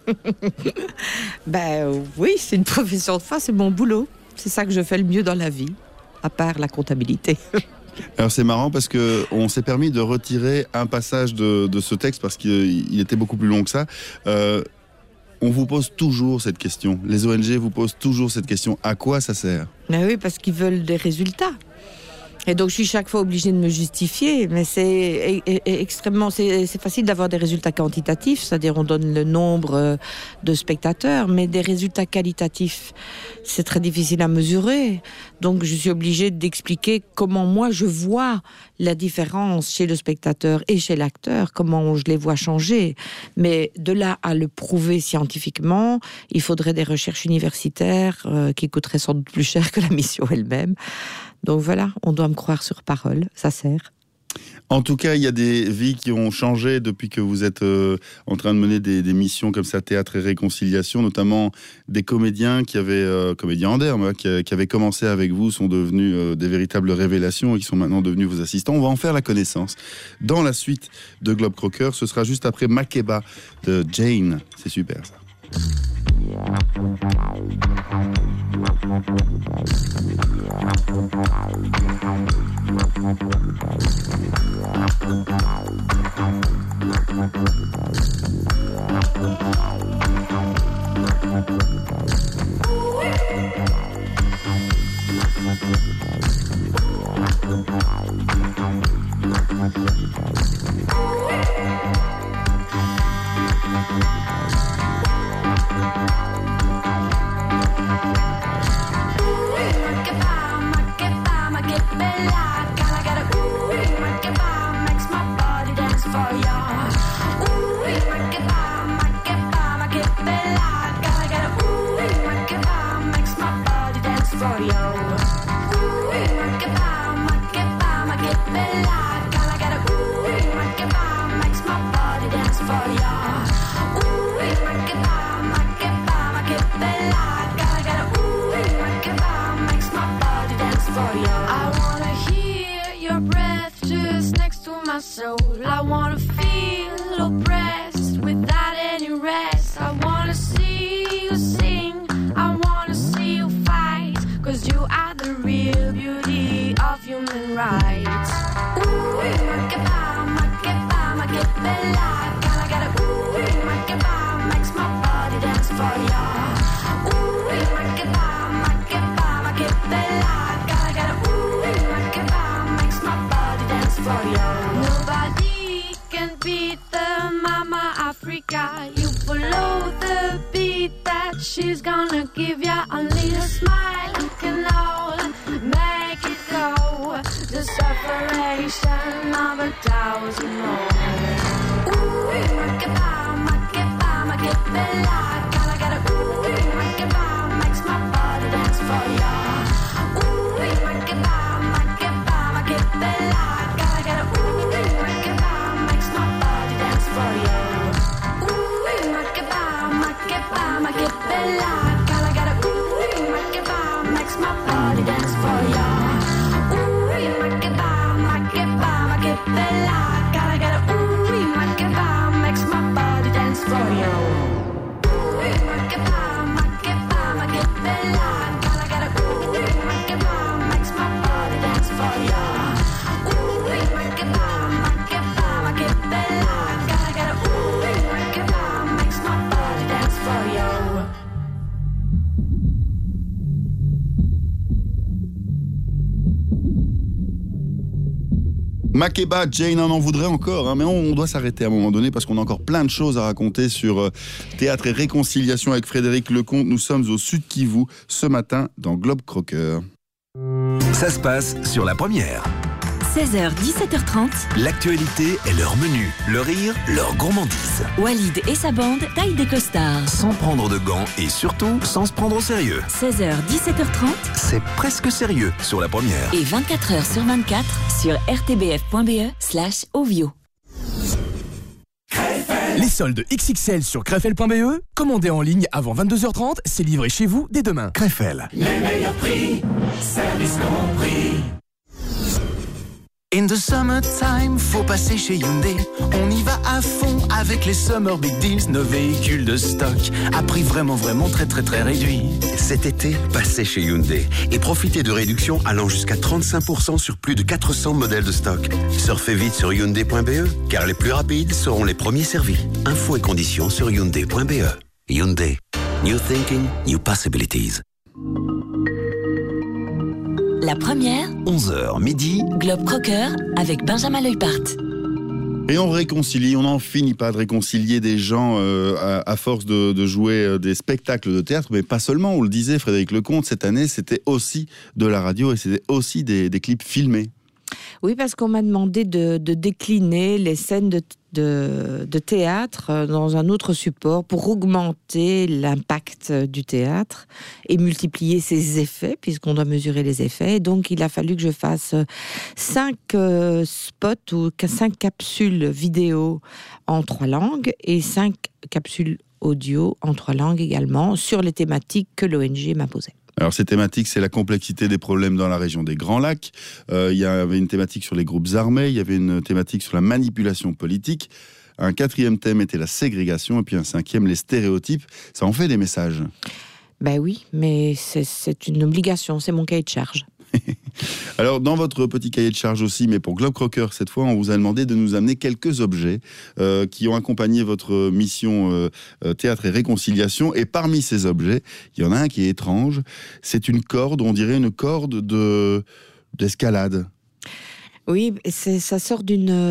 Oui, c'est une profession de foi, c'est mon boulot. C'est ça que je fais le mieux dans la vie, à part la comptabilité. Alors c'est marrant parce qu'on s'est permis de retirer un passage de ce texte parce qu'il était beaucoup plus long que ça. On vous pose toujours cette question. Les ONG vous posent toujours cette question. À quoi ça sert ? Mais oui, parce qu'ils veulent des résultats. Et donc je suis chaque fois obligée de me justifier, mais c'est extrêmement, c'est facile d'avoir des résultats quantitatifs, c'est-à-dire on donne le nombre de spectateurs, mais des résultats qualitatifs, c'est très difficile à mesurer. Donc je suis obligée d'expliquer comment moi je vois la différence chez le spectateur et chez l'acteur, comment je les vois changer. Mais de là à le prouver scientifiquement, il faudrait des recherches universitaires qui coûteraient sans doute plus cher que la mission elle-même. Donc voilà, on doit me croire sur parole, ça sert. En tout cas, il y a des vies qui ont changé depuis que vous êtes en train de mener des missions comme ça, Théâtre et Réconciliation, notamment des comédiens qui avaient, comédiens en derme, qui avaient commencé avec vous, sont devenus des véritables révélations et qui sont maintenant devenus vos assistants. On va en faire la connaissance. Dans la suite de Globe Crocker, ce sera juste après Makeba de Jane. C'est super ça. She's gonna give ya a little smile, can all make it go. The separation of 1,000 more. Ooh, Makeba, Makebella. Gotta get a ooh, Makeba, makes my body dance for ya. Ooh, Makeba, Makebella. Gotta get a ooh, Makeba, makes my body dance for ya. Ooh, Makeba, Makebella. Gotta get a ooh, Makeba, makes my body dance for ya. Ooh, Makeba, Makebella. Gotta get a ooh, Makeba, makes my body dance for ya. Ooh, Makeba, Makebella. Gotta get a ooh, Makeba, makes my body dance for ya. Ooh, Makeba, Makebella. Gotta get a ooh, Makeba, makes my body dance for ya. Makeba, Jane en voudrait encore, hein, mais on doit s'arrêter à un moment donné parce qu'on a encore plein de choses à raconter sur Théâtre et Réconciliation avec Frédéric Lecomte. Nous sommes au Sud Kivu ce matin dans Globe Crocker. Ça se passe sur la première. 16h, 17h30. L'actualité est leur menu, le rire, leur gourmandise. Walid et sa bande taillent des costards. Sans prendre de gants et surtout sans se prendre au sérieux. 16h, 17h30. C'est presque sérieux sur la première. Et 24h sur 24 sur rtbf.be/ovio. Les soldes XXL sur crefel.be. Commandez en ligne avant 22h30, c'est livré chez vous dès demain. Crefel. Les meilleurs prix, service compris. In the summertime, faut passer chez Hyundai. On y va à fond avec les Summer Big Deals. Nos véhicules de stock à prix vraiment très réduit. Cet été, passez chez Hyundai et profitez de réductions allant jusqu'à 35% sur plus de 400 modèles de stock. Surfez vite sur hyundai.be car les plus rapides seront les premiers servis. Infos et conditions sur hyundai.be. Hyundai. New thinking, new possibilities. La première, 11h midi, Globe Crocker avec Benjamin Leupart. Et on réconcilie, on n'en finit pas de réconcilier des gens à force de jouer des spectacles de théâtre, mais pas seulement, on le disait Frédéric Lecomte, cette année c'était aussi de la radio et c'était aussi des clips filmés. Oui, parce qu'on m'a demandé de décliner les scènes de théâtre dans un autre support pour augmenter l'impact du théâtre et multiplier ses effets, puisqu'on doit mesurer les effets. Et donc, il a fallu que je fasse 5 spots ou 5 capsules vidéo en 3 langues et 5 capsules audio en 3 langues également sur les thématiques que l'ONG m'a posées. Alors ces thématiques, c'est la complexité des problèmes dans la région des Grands Lacs. Il y avait une thématique sur les groupes armés, il y avait une thématique sur la manipulation politique. Un 4e thème était la ségrégation et puis un 5e, les stéréotypes. Ça en fait des messages. Ben oui, mais c'est une obligation, c'est mon cahier de charge. Alors, dans votre petit cahier de charge aussi, mais pour Globe Crocker cette fois, on vous a demandé de nous amener quelques objets qui ont accompagné votre mission théâtre et réconciliation. Et parmi ces objets, il y en a un qui est étrange. C'est une corde, on dirait une corde d'escalade. Oui, ça sort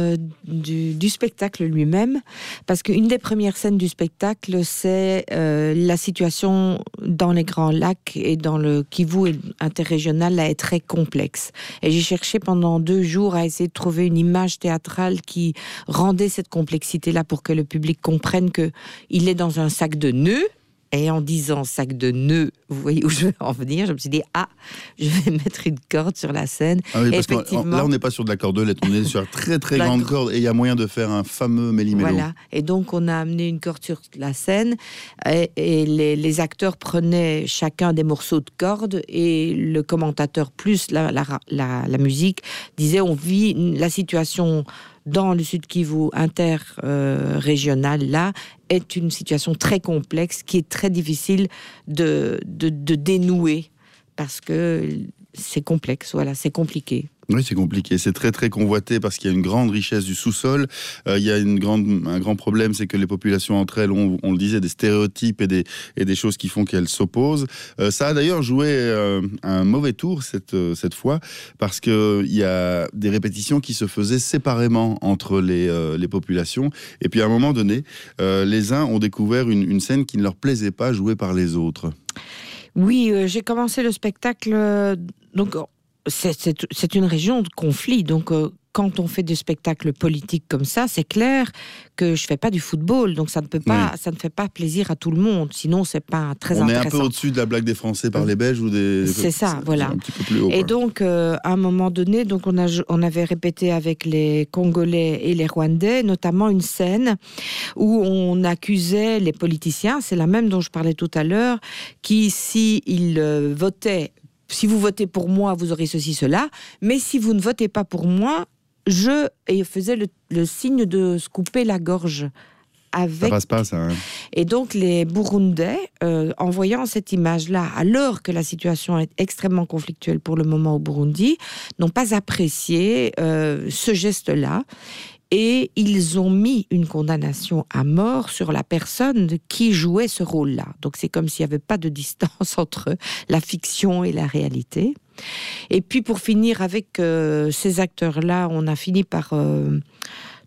du spectacle lui-même, parce qu'une des premières scènes du spectacle, c'est la situation dans les Grands Lacs et dans le Kivu interrégional, là, est très complexe. Et j'ai cherché pendant 2 jours à essayer de trouver une image théâtrale qui rendait cette complexité-là pour que le public comprenne qu'il est dans un sac de nœuds. Et en disant sac de nœuds, vous voyez où je veux en venir, je me suis dit, je vais mettre une corde sur la scène. Ah oui, parce que là, on n'est pas sur de la cordelette, on est sur une très grande corde et il y a moyen de faire un fameux méli-mélo. Voilà, et donc on a amené une corde sur la scène et les acteurs prenaient chacun des morceaux de corde et le commentateur plus la musique disait, on vit la situation dans le Sud Kivu interrégional, là, est une situation très complexe qui est très difficile de dénouer parce que c'est complexe, voilà, c'est compliqué. Oui, c'est compliqué. C'est très convoité parce qu'il y a une grande richesse du sous-sol. Il y a un grand problème, c'est que les populations entre elles ont, on le disait, des stéréotypes et des choses qui font qu'elles s'opposent. Ça a d'ailleurs joué un mauvais tour cette fois parce que il y a des répétitions qui se faisaient séparément entre les populations. Et puis à un moment donné, les uns ont découvert une scène qui ne leur plaisait pas, jouée par les autres. Oui, j'ai commencé le spectacle donc. C'est une région de conflit, donc quand on fait des spectacles politiques comme ça, c'est clair que je fais pas du football, donc ça ne fait pas plaisir à tout le monde, sinon c'est pas très intéressant. On est un peu au-dessus de la blague des Français par les Belges ou des... C'est ça, voilà. Un petit peu plus haut, et donc, à un moment donné, donc on avait répété avec les Congolais et les Rwandais, notamment une scène où on accusait les politiciens, c'est la même dont je parlais tout à l'heure, qui, s'ils votaient, si vous votez pour moi, vous aurez ceci, cela. Mais si vous ne votez pas pour moi, et faisait le signe de se couper la gorge. Ça passe pas, ça. Hein. Et donc, les Burundais, en voyant cette image-là, alors que la situation est extrêmement conflictuelle pour le moment au Burundi, n'ont pas apprécié ce geste-là. Et ils ont mis une condamnation à mort sur la personne qui jouait ce rôle-là. Donc c'est comme s'il n'y avait pas de distance entre la fiction et la réalité. Et puis pour finir avec ces acteurs-là, on a fini par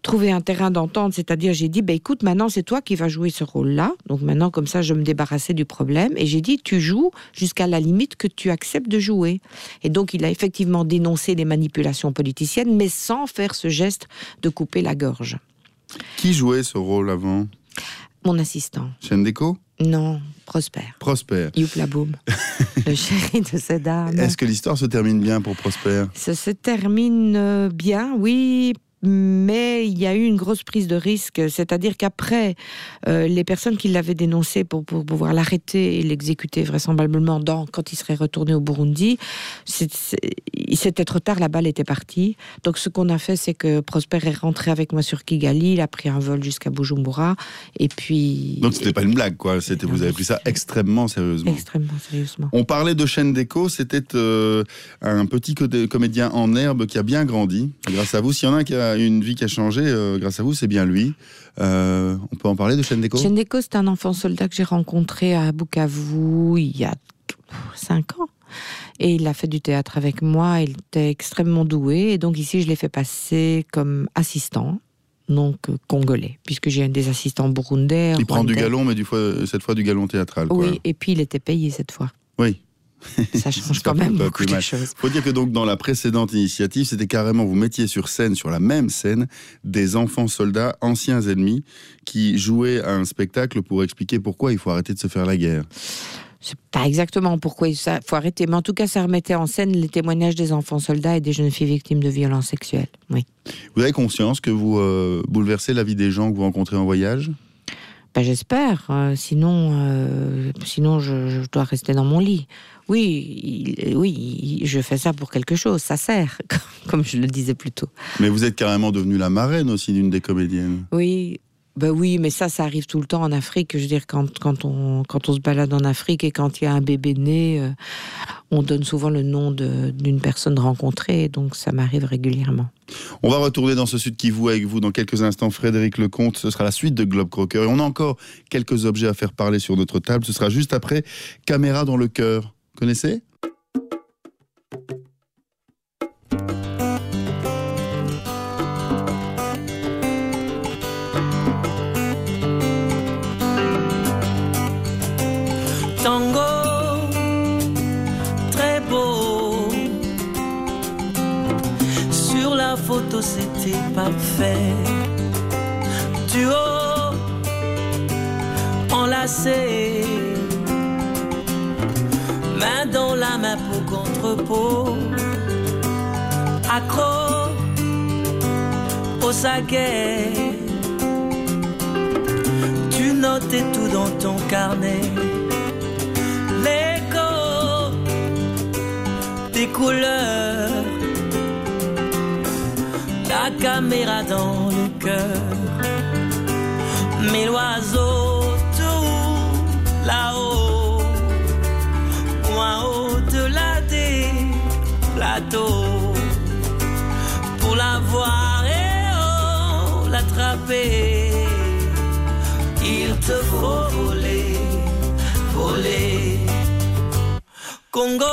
trouvé un terrain d'entente, c'est-à-dire j'ai dit, écoute, maintenant c'est toi qui vas jouer ce rôle-là, donc maintenant comme ça je me débarrassais du problème, et j'ai dit, tu joues jusqu'à la limite que tu acceptes de jouer. Et donc il a effectivement dénoncé les manipulations politiciennes, mais sans faire ce geste de couper la gorge. Qui jouait ce rôle avant ? Mon assistant. Chendeko ? Non, Prosper. Youpla Boum, le chéri de cette dame. Est-ce que l'histoire se termine bien pour Prosper ? Ça se termine bien, oui, mais il y a eu une grosse prise de risque, c'est-à-dire qu'après, les personnes qui l'avaient dénoncé pour pouvoir l'arrêter et l'exécuter vraisemblablement quand il serait retourné au Burundi, c'était trop tard, la balle était partie. Donc ce qu'on a fait, c'est que Prosper est rentré avec moi sur Kigali, il a pris un vol jusqu'à Bujumbura, et puis... Donc c'était pas une blague, quoi. Vous avez pris ça extrêmement sérieusement. Extrêmement sérieusement. On parlait de Chendeko, c'était un petit comédien en herbe qui a bien grandi, grâce à vous. S'il y en a un qui a une vie qui a changé, grâce à vous, c'est bien lui. On peut en parler de Chendeko ? Chendeko, c'est un enfant soldat que j'ai rencontré à Bukavu il y a 5 ans. Et il a fait du théâtre avec moi, il était extrêmement doué. Et donc ici, je l'ai fait passer comme assistant, donc congolais, puisque j'ai des assistants burundais. Il prend du galon, mais cette fois du galon théâtral. Quoi. Oui, et puis il était payé cette fois. Oui. Ça change quand même beaucoup de choses. Il faut dire que donc dans la précédente initiative, c'était carrément, vous mettiez sur la même scène, des enfants soldats, anciens ennemis, qui jouaient à un spectacle pour expliquer pourquoi il faut arrêter de se faire la guerre. C'est pas exactement pourquoi il faut arrêter, mais en tout cas, ça remettait en scène les témoignages des enfants soldats et des jeunes filles victimes de violences sexuelles. Oui. Vous avez conscience que vous bouleversez la vie des gens que vous rencontrez en voyage ? J'espère. Sinon, je dois rester dans mon lit. Oui, je fais ça pour quelque chose. Ça sert, comme je le disais plus tôt. Mais vous êtes carrément devenue la marraine aussi d'une des comédiennes. Oui. Oui, mais ça arrive tout le temps en Afrique. Je veux dire, quand on se balade en Afrique et quand il y a un bébé né, on donne souvent le nom d'une personne rencontrée. Donc ça m'arrive régulièrement. On va retourner dans ce Sud Kivu avec vous dans quelques instants. Frédéric Lecomte, ce sera la suite de Globe Crocker. Et on a encore quelques objets à faire parler sur notre table. Ce sera juste après Caméra dans le cœur. Connaissez ? Tango, très beau. Sur la photo, c'était parfait. Duo, enlacé. Main dans la main, peau contre peau. Accro, au saguet. Tu notais tout dans ton carnet. L'écho des couleurs, la caméra dans le cœur, mais l'oiseau tout là-haut, loin au-delà des plateaux, pour la voir et l'attraper, il te faut voler, voler. Congo,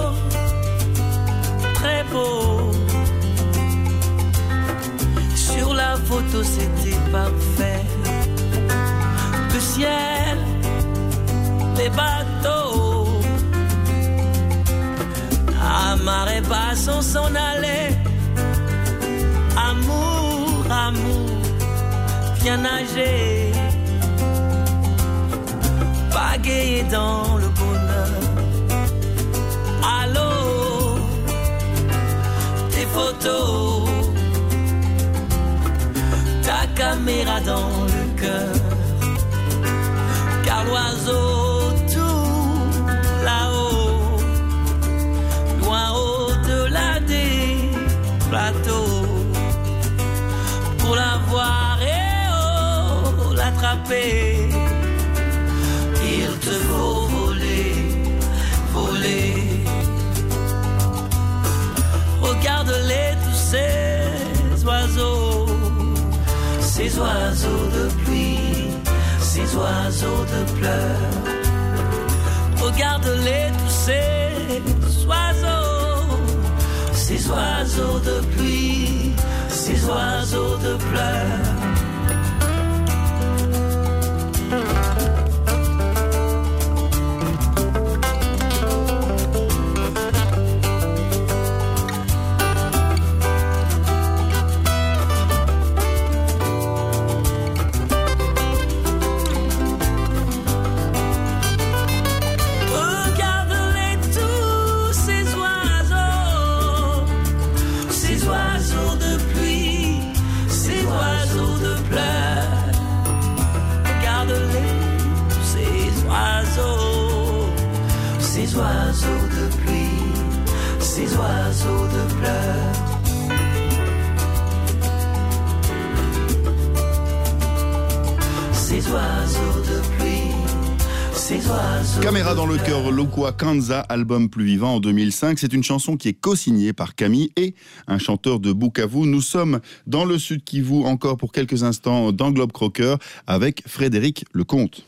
très beau. Sur la photo, c'était parfait. Le ciel, les bateaux, à marée basse, on s'en allait. Amour, amour, viens nager. Pagayer dans le bonheur. Allô, tes photos, ta caméra dans le cœur, car l'oiseau tout là-haut, loin au-delà des plateaux, pour la voir et l'attraper, il te faut voler, voler. Regarde-les tous ces oiseaux, ces oiseaux de pluie, ces oiseaux de pleurs. Regarde-les tous ces oiseaux de pluie, ces ces oiseaux de pleurs. Caméra dans le cœur, Lokwa Kanza, album Plus Vivant en 2005. C'est une chanson qui est co-signée par Camille et un chanteur de Bukavu. Nous sommes dans le Sud Kivu encore pour quelques instants dans Globe Crocker avec Frédéric Lecomte.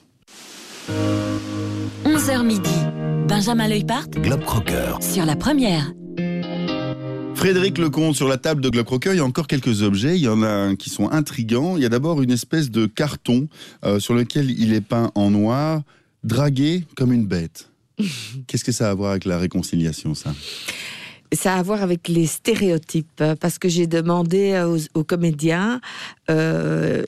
11h midi, Benjamin Leupart, Globe Crocker. Sur la première. Frédéric Lecomte, sur la table de Globe Crocker, il y a encore quelques objets. Il y en a un qui sont intrigants. Il y a d'abord une espèce de carton sur lequel il est peint en noir, dragué comme une bête. Qu'est-ce que ça a à voir avec la réconciliation, ça ? Ça a à voir avec les stéréotypes, parce que j'ai demandé aux comédiens est-ce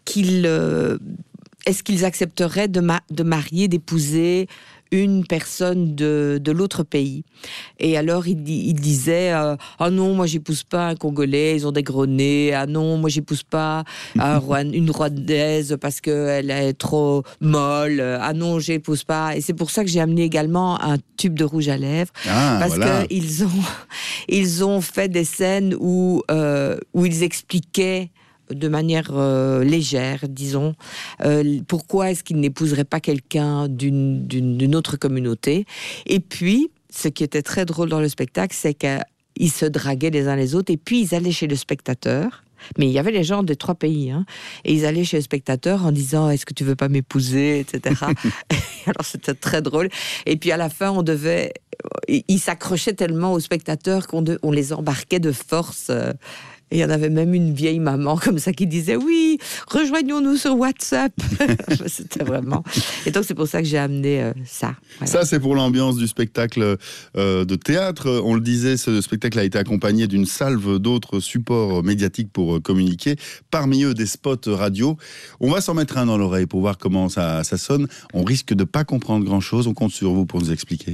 qu'ils accepteraient de marier, d'épouser une personne de l'autre pays. Et alors, il disait ah non, moi, j'épouse pas un Congolais, ils ont des gros nez. Ah non, moi, j'épouse pas une Rwandaise parce qu'elle est trop molle. Ah non, j'épouse pas. Et c'est pour ça que j'ai amené également un tube de rouge à lèvres. Parce qu'ils ont fait des scènes où ils expliquaient de manière légère, disons, pourquoi est-ce qu'il n'épouserait pas quelqu'un d'une autre communauté. Et puis, ce qui était très drôle dans le spectacle, c'est qu'ils se draguaient les uns les autres, et puis ils allaient chez le spectateur. Mais il y avait les gens des 3 pays, hein, et ils allaient chez le spectateur en disant « Est-ce que tu veux pas m'épouser ?» etc. Alors c'était très drôle. Et puis à la fin, ils s'accrochaient tellement aux spectateurs qu'on les embarquait de force. Et il y en avait même une vieille maman comme ça qui disait « Oui, rejoignons-nous sur WhatsApp !» C'était vraiment... Et donc c'est pour ça que j'ai amené ça. Voilà. Ça, c'est pour l'ambiance du spectacle de théâtre. On le disait, ce spectacle a été accompagné d'une salve d'autres supports médiatiques pour communiquer. Parmi eux, des spots radio. On va s'en mettre un dans l'oreille pour voir comment ça sonne. On risque de ne pas comprendre grand-chose. On compte sur vous pour nous expliquer.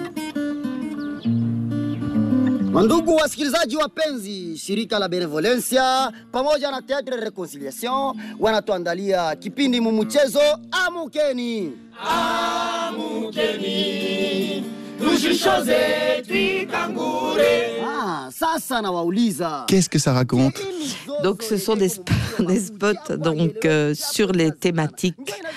Ndugu wasikilizaji wapenzi, shirika la Benevolencia pamoja na Teatre Reconciliation wanatuandalia kipindi mumuchezo Amukeni. Amukeni, tushishoze twikangure. Sasa nawauliza. Qu'est-ce que ça raconte ? Donc ce sont des spots donc, sur les thématiques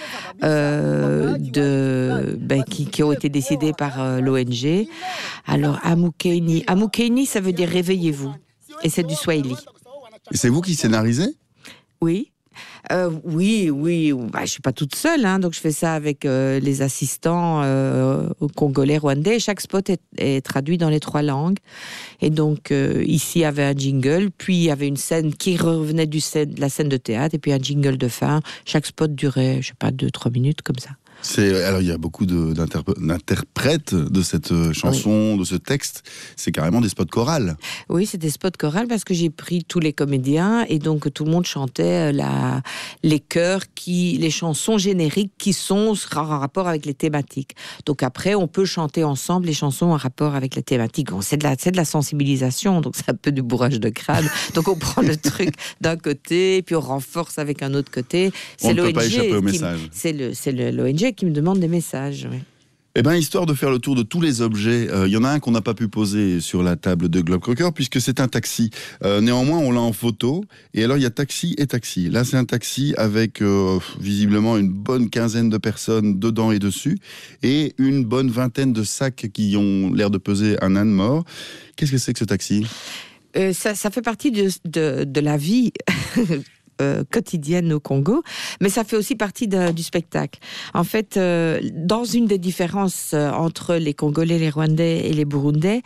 qui ont été décidées par l'ONG. Alors Amukeni, ça veut dire réveillez-vous, et c'est du Swahili. Et c'est vous qui scénarisez ? Oui. Oui, je suis pas toute seule, hein, donc je fais ça avec les assistants congolais, rwandais. Chaque spot est traduit dans les 3 langues. Et donc ici il y avait un jingle, puis il y avait une scène qui revenait de la scène de théâtre, et puis un jingle de fin. Chaque spot durait, 2-3 minutes comme ça. Alors il y a beaucoup d'interprètes de cette chanson, de ce texte. C'est carrément des spots chorales. Oui, c'est des spots chorales parce que j'ai pris tous les comédiens et donc tout le monde chantait les chœurs, les chansons génériques qui sont en rapport avec les thématiques. Donc après, on peut chanter ensemble les chansons en rapport avec les thématiques. Bon, c'est de la sensibilisation, donc c'est un peu du bourrage de crâne. Donc on prend le truc d'un côté, puis on renforce avec un autre côté. On ne peut pas échapper au message. C'est l'ONG qui me demande des messages. Oui. Eh bien, histoire de faire le tour de tous les objets, il y en a un qu'on n'a pas pu poser sur la table de Globe Crocker, puisque c'est un taxi. Néanmoins, on l'a en photo. Et alors, il y a taxi et taxi. Là, c'est un taxi avec visiblement une bonne quinzaine de personnes dedans et dessus, et une bonne vingtaine de sacs qui ont l'air de peser un âne mort. Qu'est-ce que c'est que ce taxi ? Ça fait partie de la vie quotidienne au Congo, mais ça fait aussi partie du spectacle. En fait, dans une des différences entre les Congolais, les Rwandais et les Burundais,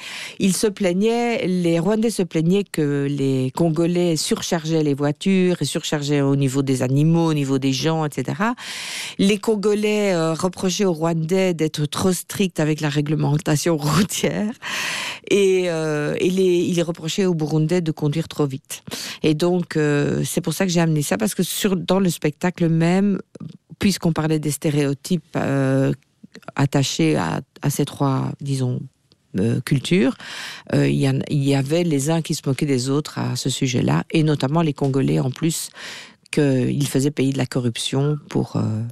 les Rwandais se plaignaient que les Congolais surchargeaient les voitures et surchargeaient au niveau des animaux, au niveau des gens, etc. Les Congolais reprochaient aux Rwandais d'être trop stricts avec la réglementation routière et ils reprochaient aux Burundais de conduire trop vite. Et donc, c'est pour ça que j'ai amené ça, parce que dans le spectacle même, puisqu'on parlait des stéréotypes attachés à ces trois, disons, culture, il y avait les uns qui se moquaient des autres à ce sujet-là, et notamment les Congolais en plus, qu'ils faisaient payer de la corruption pour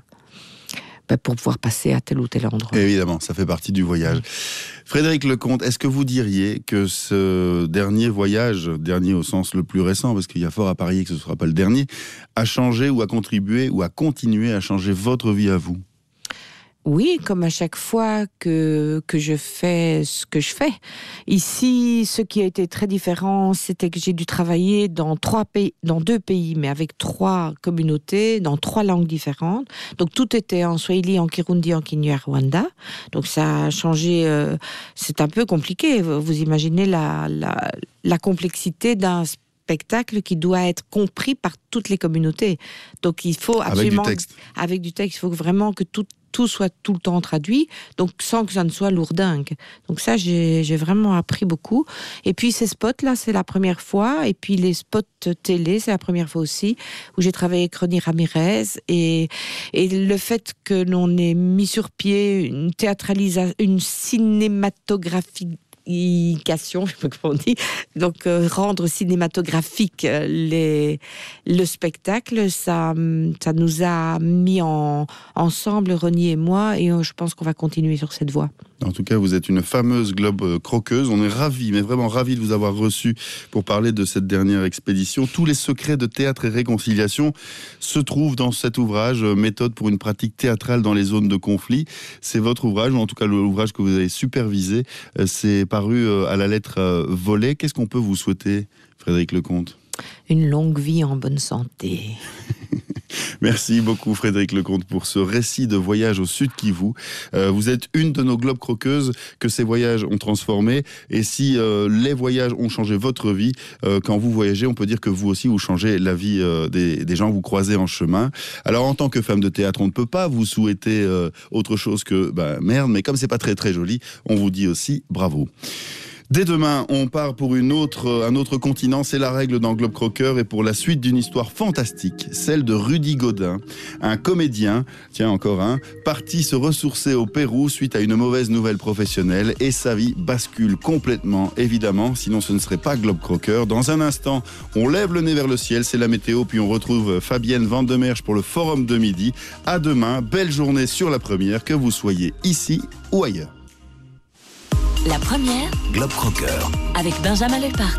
pouvoir passer à tel ou tel endroit. Évidemment, ça fait partie du voyage. Frédéric Lecomte, est-ce que vous diriez que ce dernier voyage, dernier au sens le plus récent, parce qu'il y a fort à parier que ce ne sera pas le dernier, a changé ou a contribué ou a continué à changer votre vie à vous ? Oui, comme à chaque fois que je fais ce que je fais. Ici, ce qui a été très différent, c'était que j'ai dû travailler dans 2 pays, mais avec 3 communautés, dans 3 langues différentes. Donc tout était en Swahili, en Kirundi, en Kinyarwanda. Donc ça a changé. C'est un peu compliqué. Vous imaginez la complexité d'un spectacle qui doit être compris par toutes les communautés. Donc il faut absolument... Avec du texte. Il faut vraiment que tout soit tout le temps traduit, donc sans que ça ne soit lourdingue. Donc ça, j'ai vraiment appris beaucoup. Et puis ces spots-là, c'est la première fois. Et puis les spots télé, c'est la première fois aussi, où j'ai travaillé avec Ronnie Ramirez. Et le fait que l'on ait mis sur pied une cinématographie, je sais pas comment on dit, donc rendre cinématographique le spectacle, ça nous a mis ensemble, Ronnie et moi, et je pense qu'on va continuer sur cette voie. En tout cas, vous êtes une fameuse globe croqueuse. On est ravis, mais vraiment ravis de vous avoir reçu pour parler de cette dernière expédition. Tous les secrets de théâtre et réconciliation se trouvent dans cet ouvrage, Méthode pour une pratique théâtrale dans les zones de conflit. C'est votre ouvrage, ou en tout cas l'ouvrage que vous avez supervisé. C'est paru à la lettre volée. Qu'est-ce qu'on peut vous souhaiter, Frédéric Lecomte ? Une longue vie en bonne santé. Merci beaucoup Frédéric Lecomte pour ce récit de voyage au Sud Kivu. Vous êtes une de nos globes croqueuses que ces voyages ont transformé. Et si les voyages ont changé votre vie, quand vous voyagez, on peut dire que vous aussi vous changez la vie des gens que vous croisez en chemin. Alors en tant que femme de théâtre, on ne peut pas vous souhaiter autre chose que merde, mais comme c'est pas très très joli, on vous dit aussi bravo. Dès demain, on part pour un autre continent, c'est la règle dans Globe Croqueur, et pour la suite d'une histoire fantastique, celle de Rudy Godin, un comédien, parti se ressourcer au Pérou suite à une mauvaise nouvelle professionnelle, et sa vie bascule complètement, évidemment, sinon ce ne serait pas Globe Croqueur. Dans un instant, on lève le nez vers le ciel, c'est la météo, puis on retrouve Fabienne Vandemerche pour le Forum de midi. À demain, belle journée sur la première, que vous soyez ici ou ailleurs. La première, Globe Croqueur, avec Benjamin Lepart.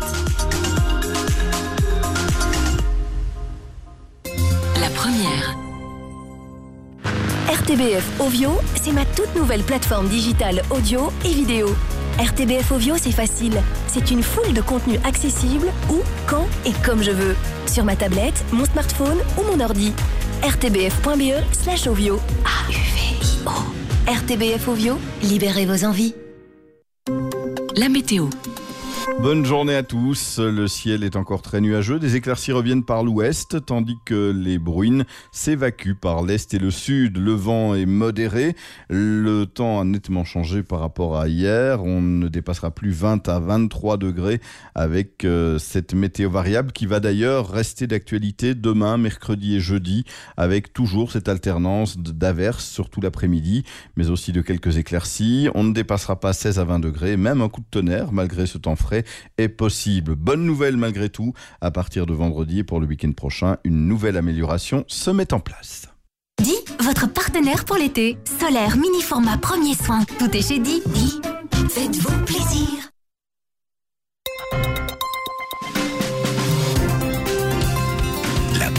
La première. RTBF Ovio, c'est ma toute nouvelle plateforme digitale audio et vidéo. RTBF Ovio, c'est facile. C'est une foule de contenus accessibles où, quand et comme je veux. Sur ma tablette, mon smartphone ou mon ordi. rtbf.be/ovio. AUVIO. RTBF Ovio, libérez vos envies. La météo. Bonne journée à tous. Le ciel est encore très nuageux. Des éclaircies reviennent par l'ouest, tandis que les bruines s'évacuent par l'est et le sud. Le vent est modéré. Le temps a nettement changé par rapport à hier. On ne dépassera plus 20 à 23 degrés avec cette météo variable qui va d'ailleurs rester d'actualité demain, mercredi et jeudi, avec toujours cette alternance d'averses, surtout l'après-midi, mais aussi de quelques éclaircies. On ne dépassera pas 16 à 20 degrés. Même un coup de tonnerre, malgré ce temps frais, est possible. Bonne nouvelle malgré tout, à partir de vendredi et pour le week-end prochain, une nouvelle amélioration se met en place. Di, votre partenaire pour l'été. Solaire, mini format, premier soin. Tout est chez Di. Di, faites-vous plaisir.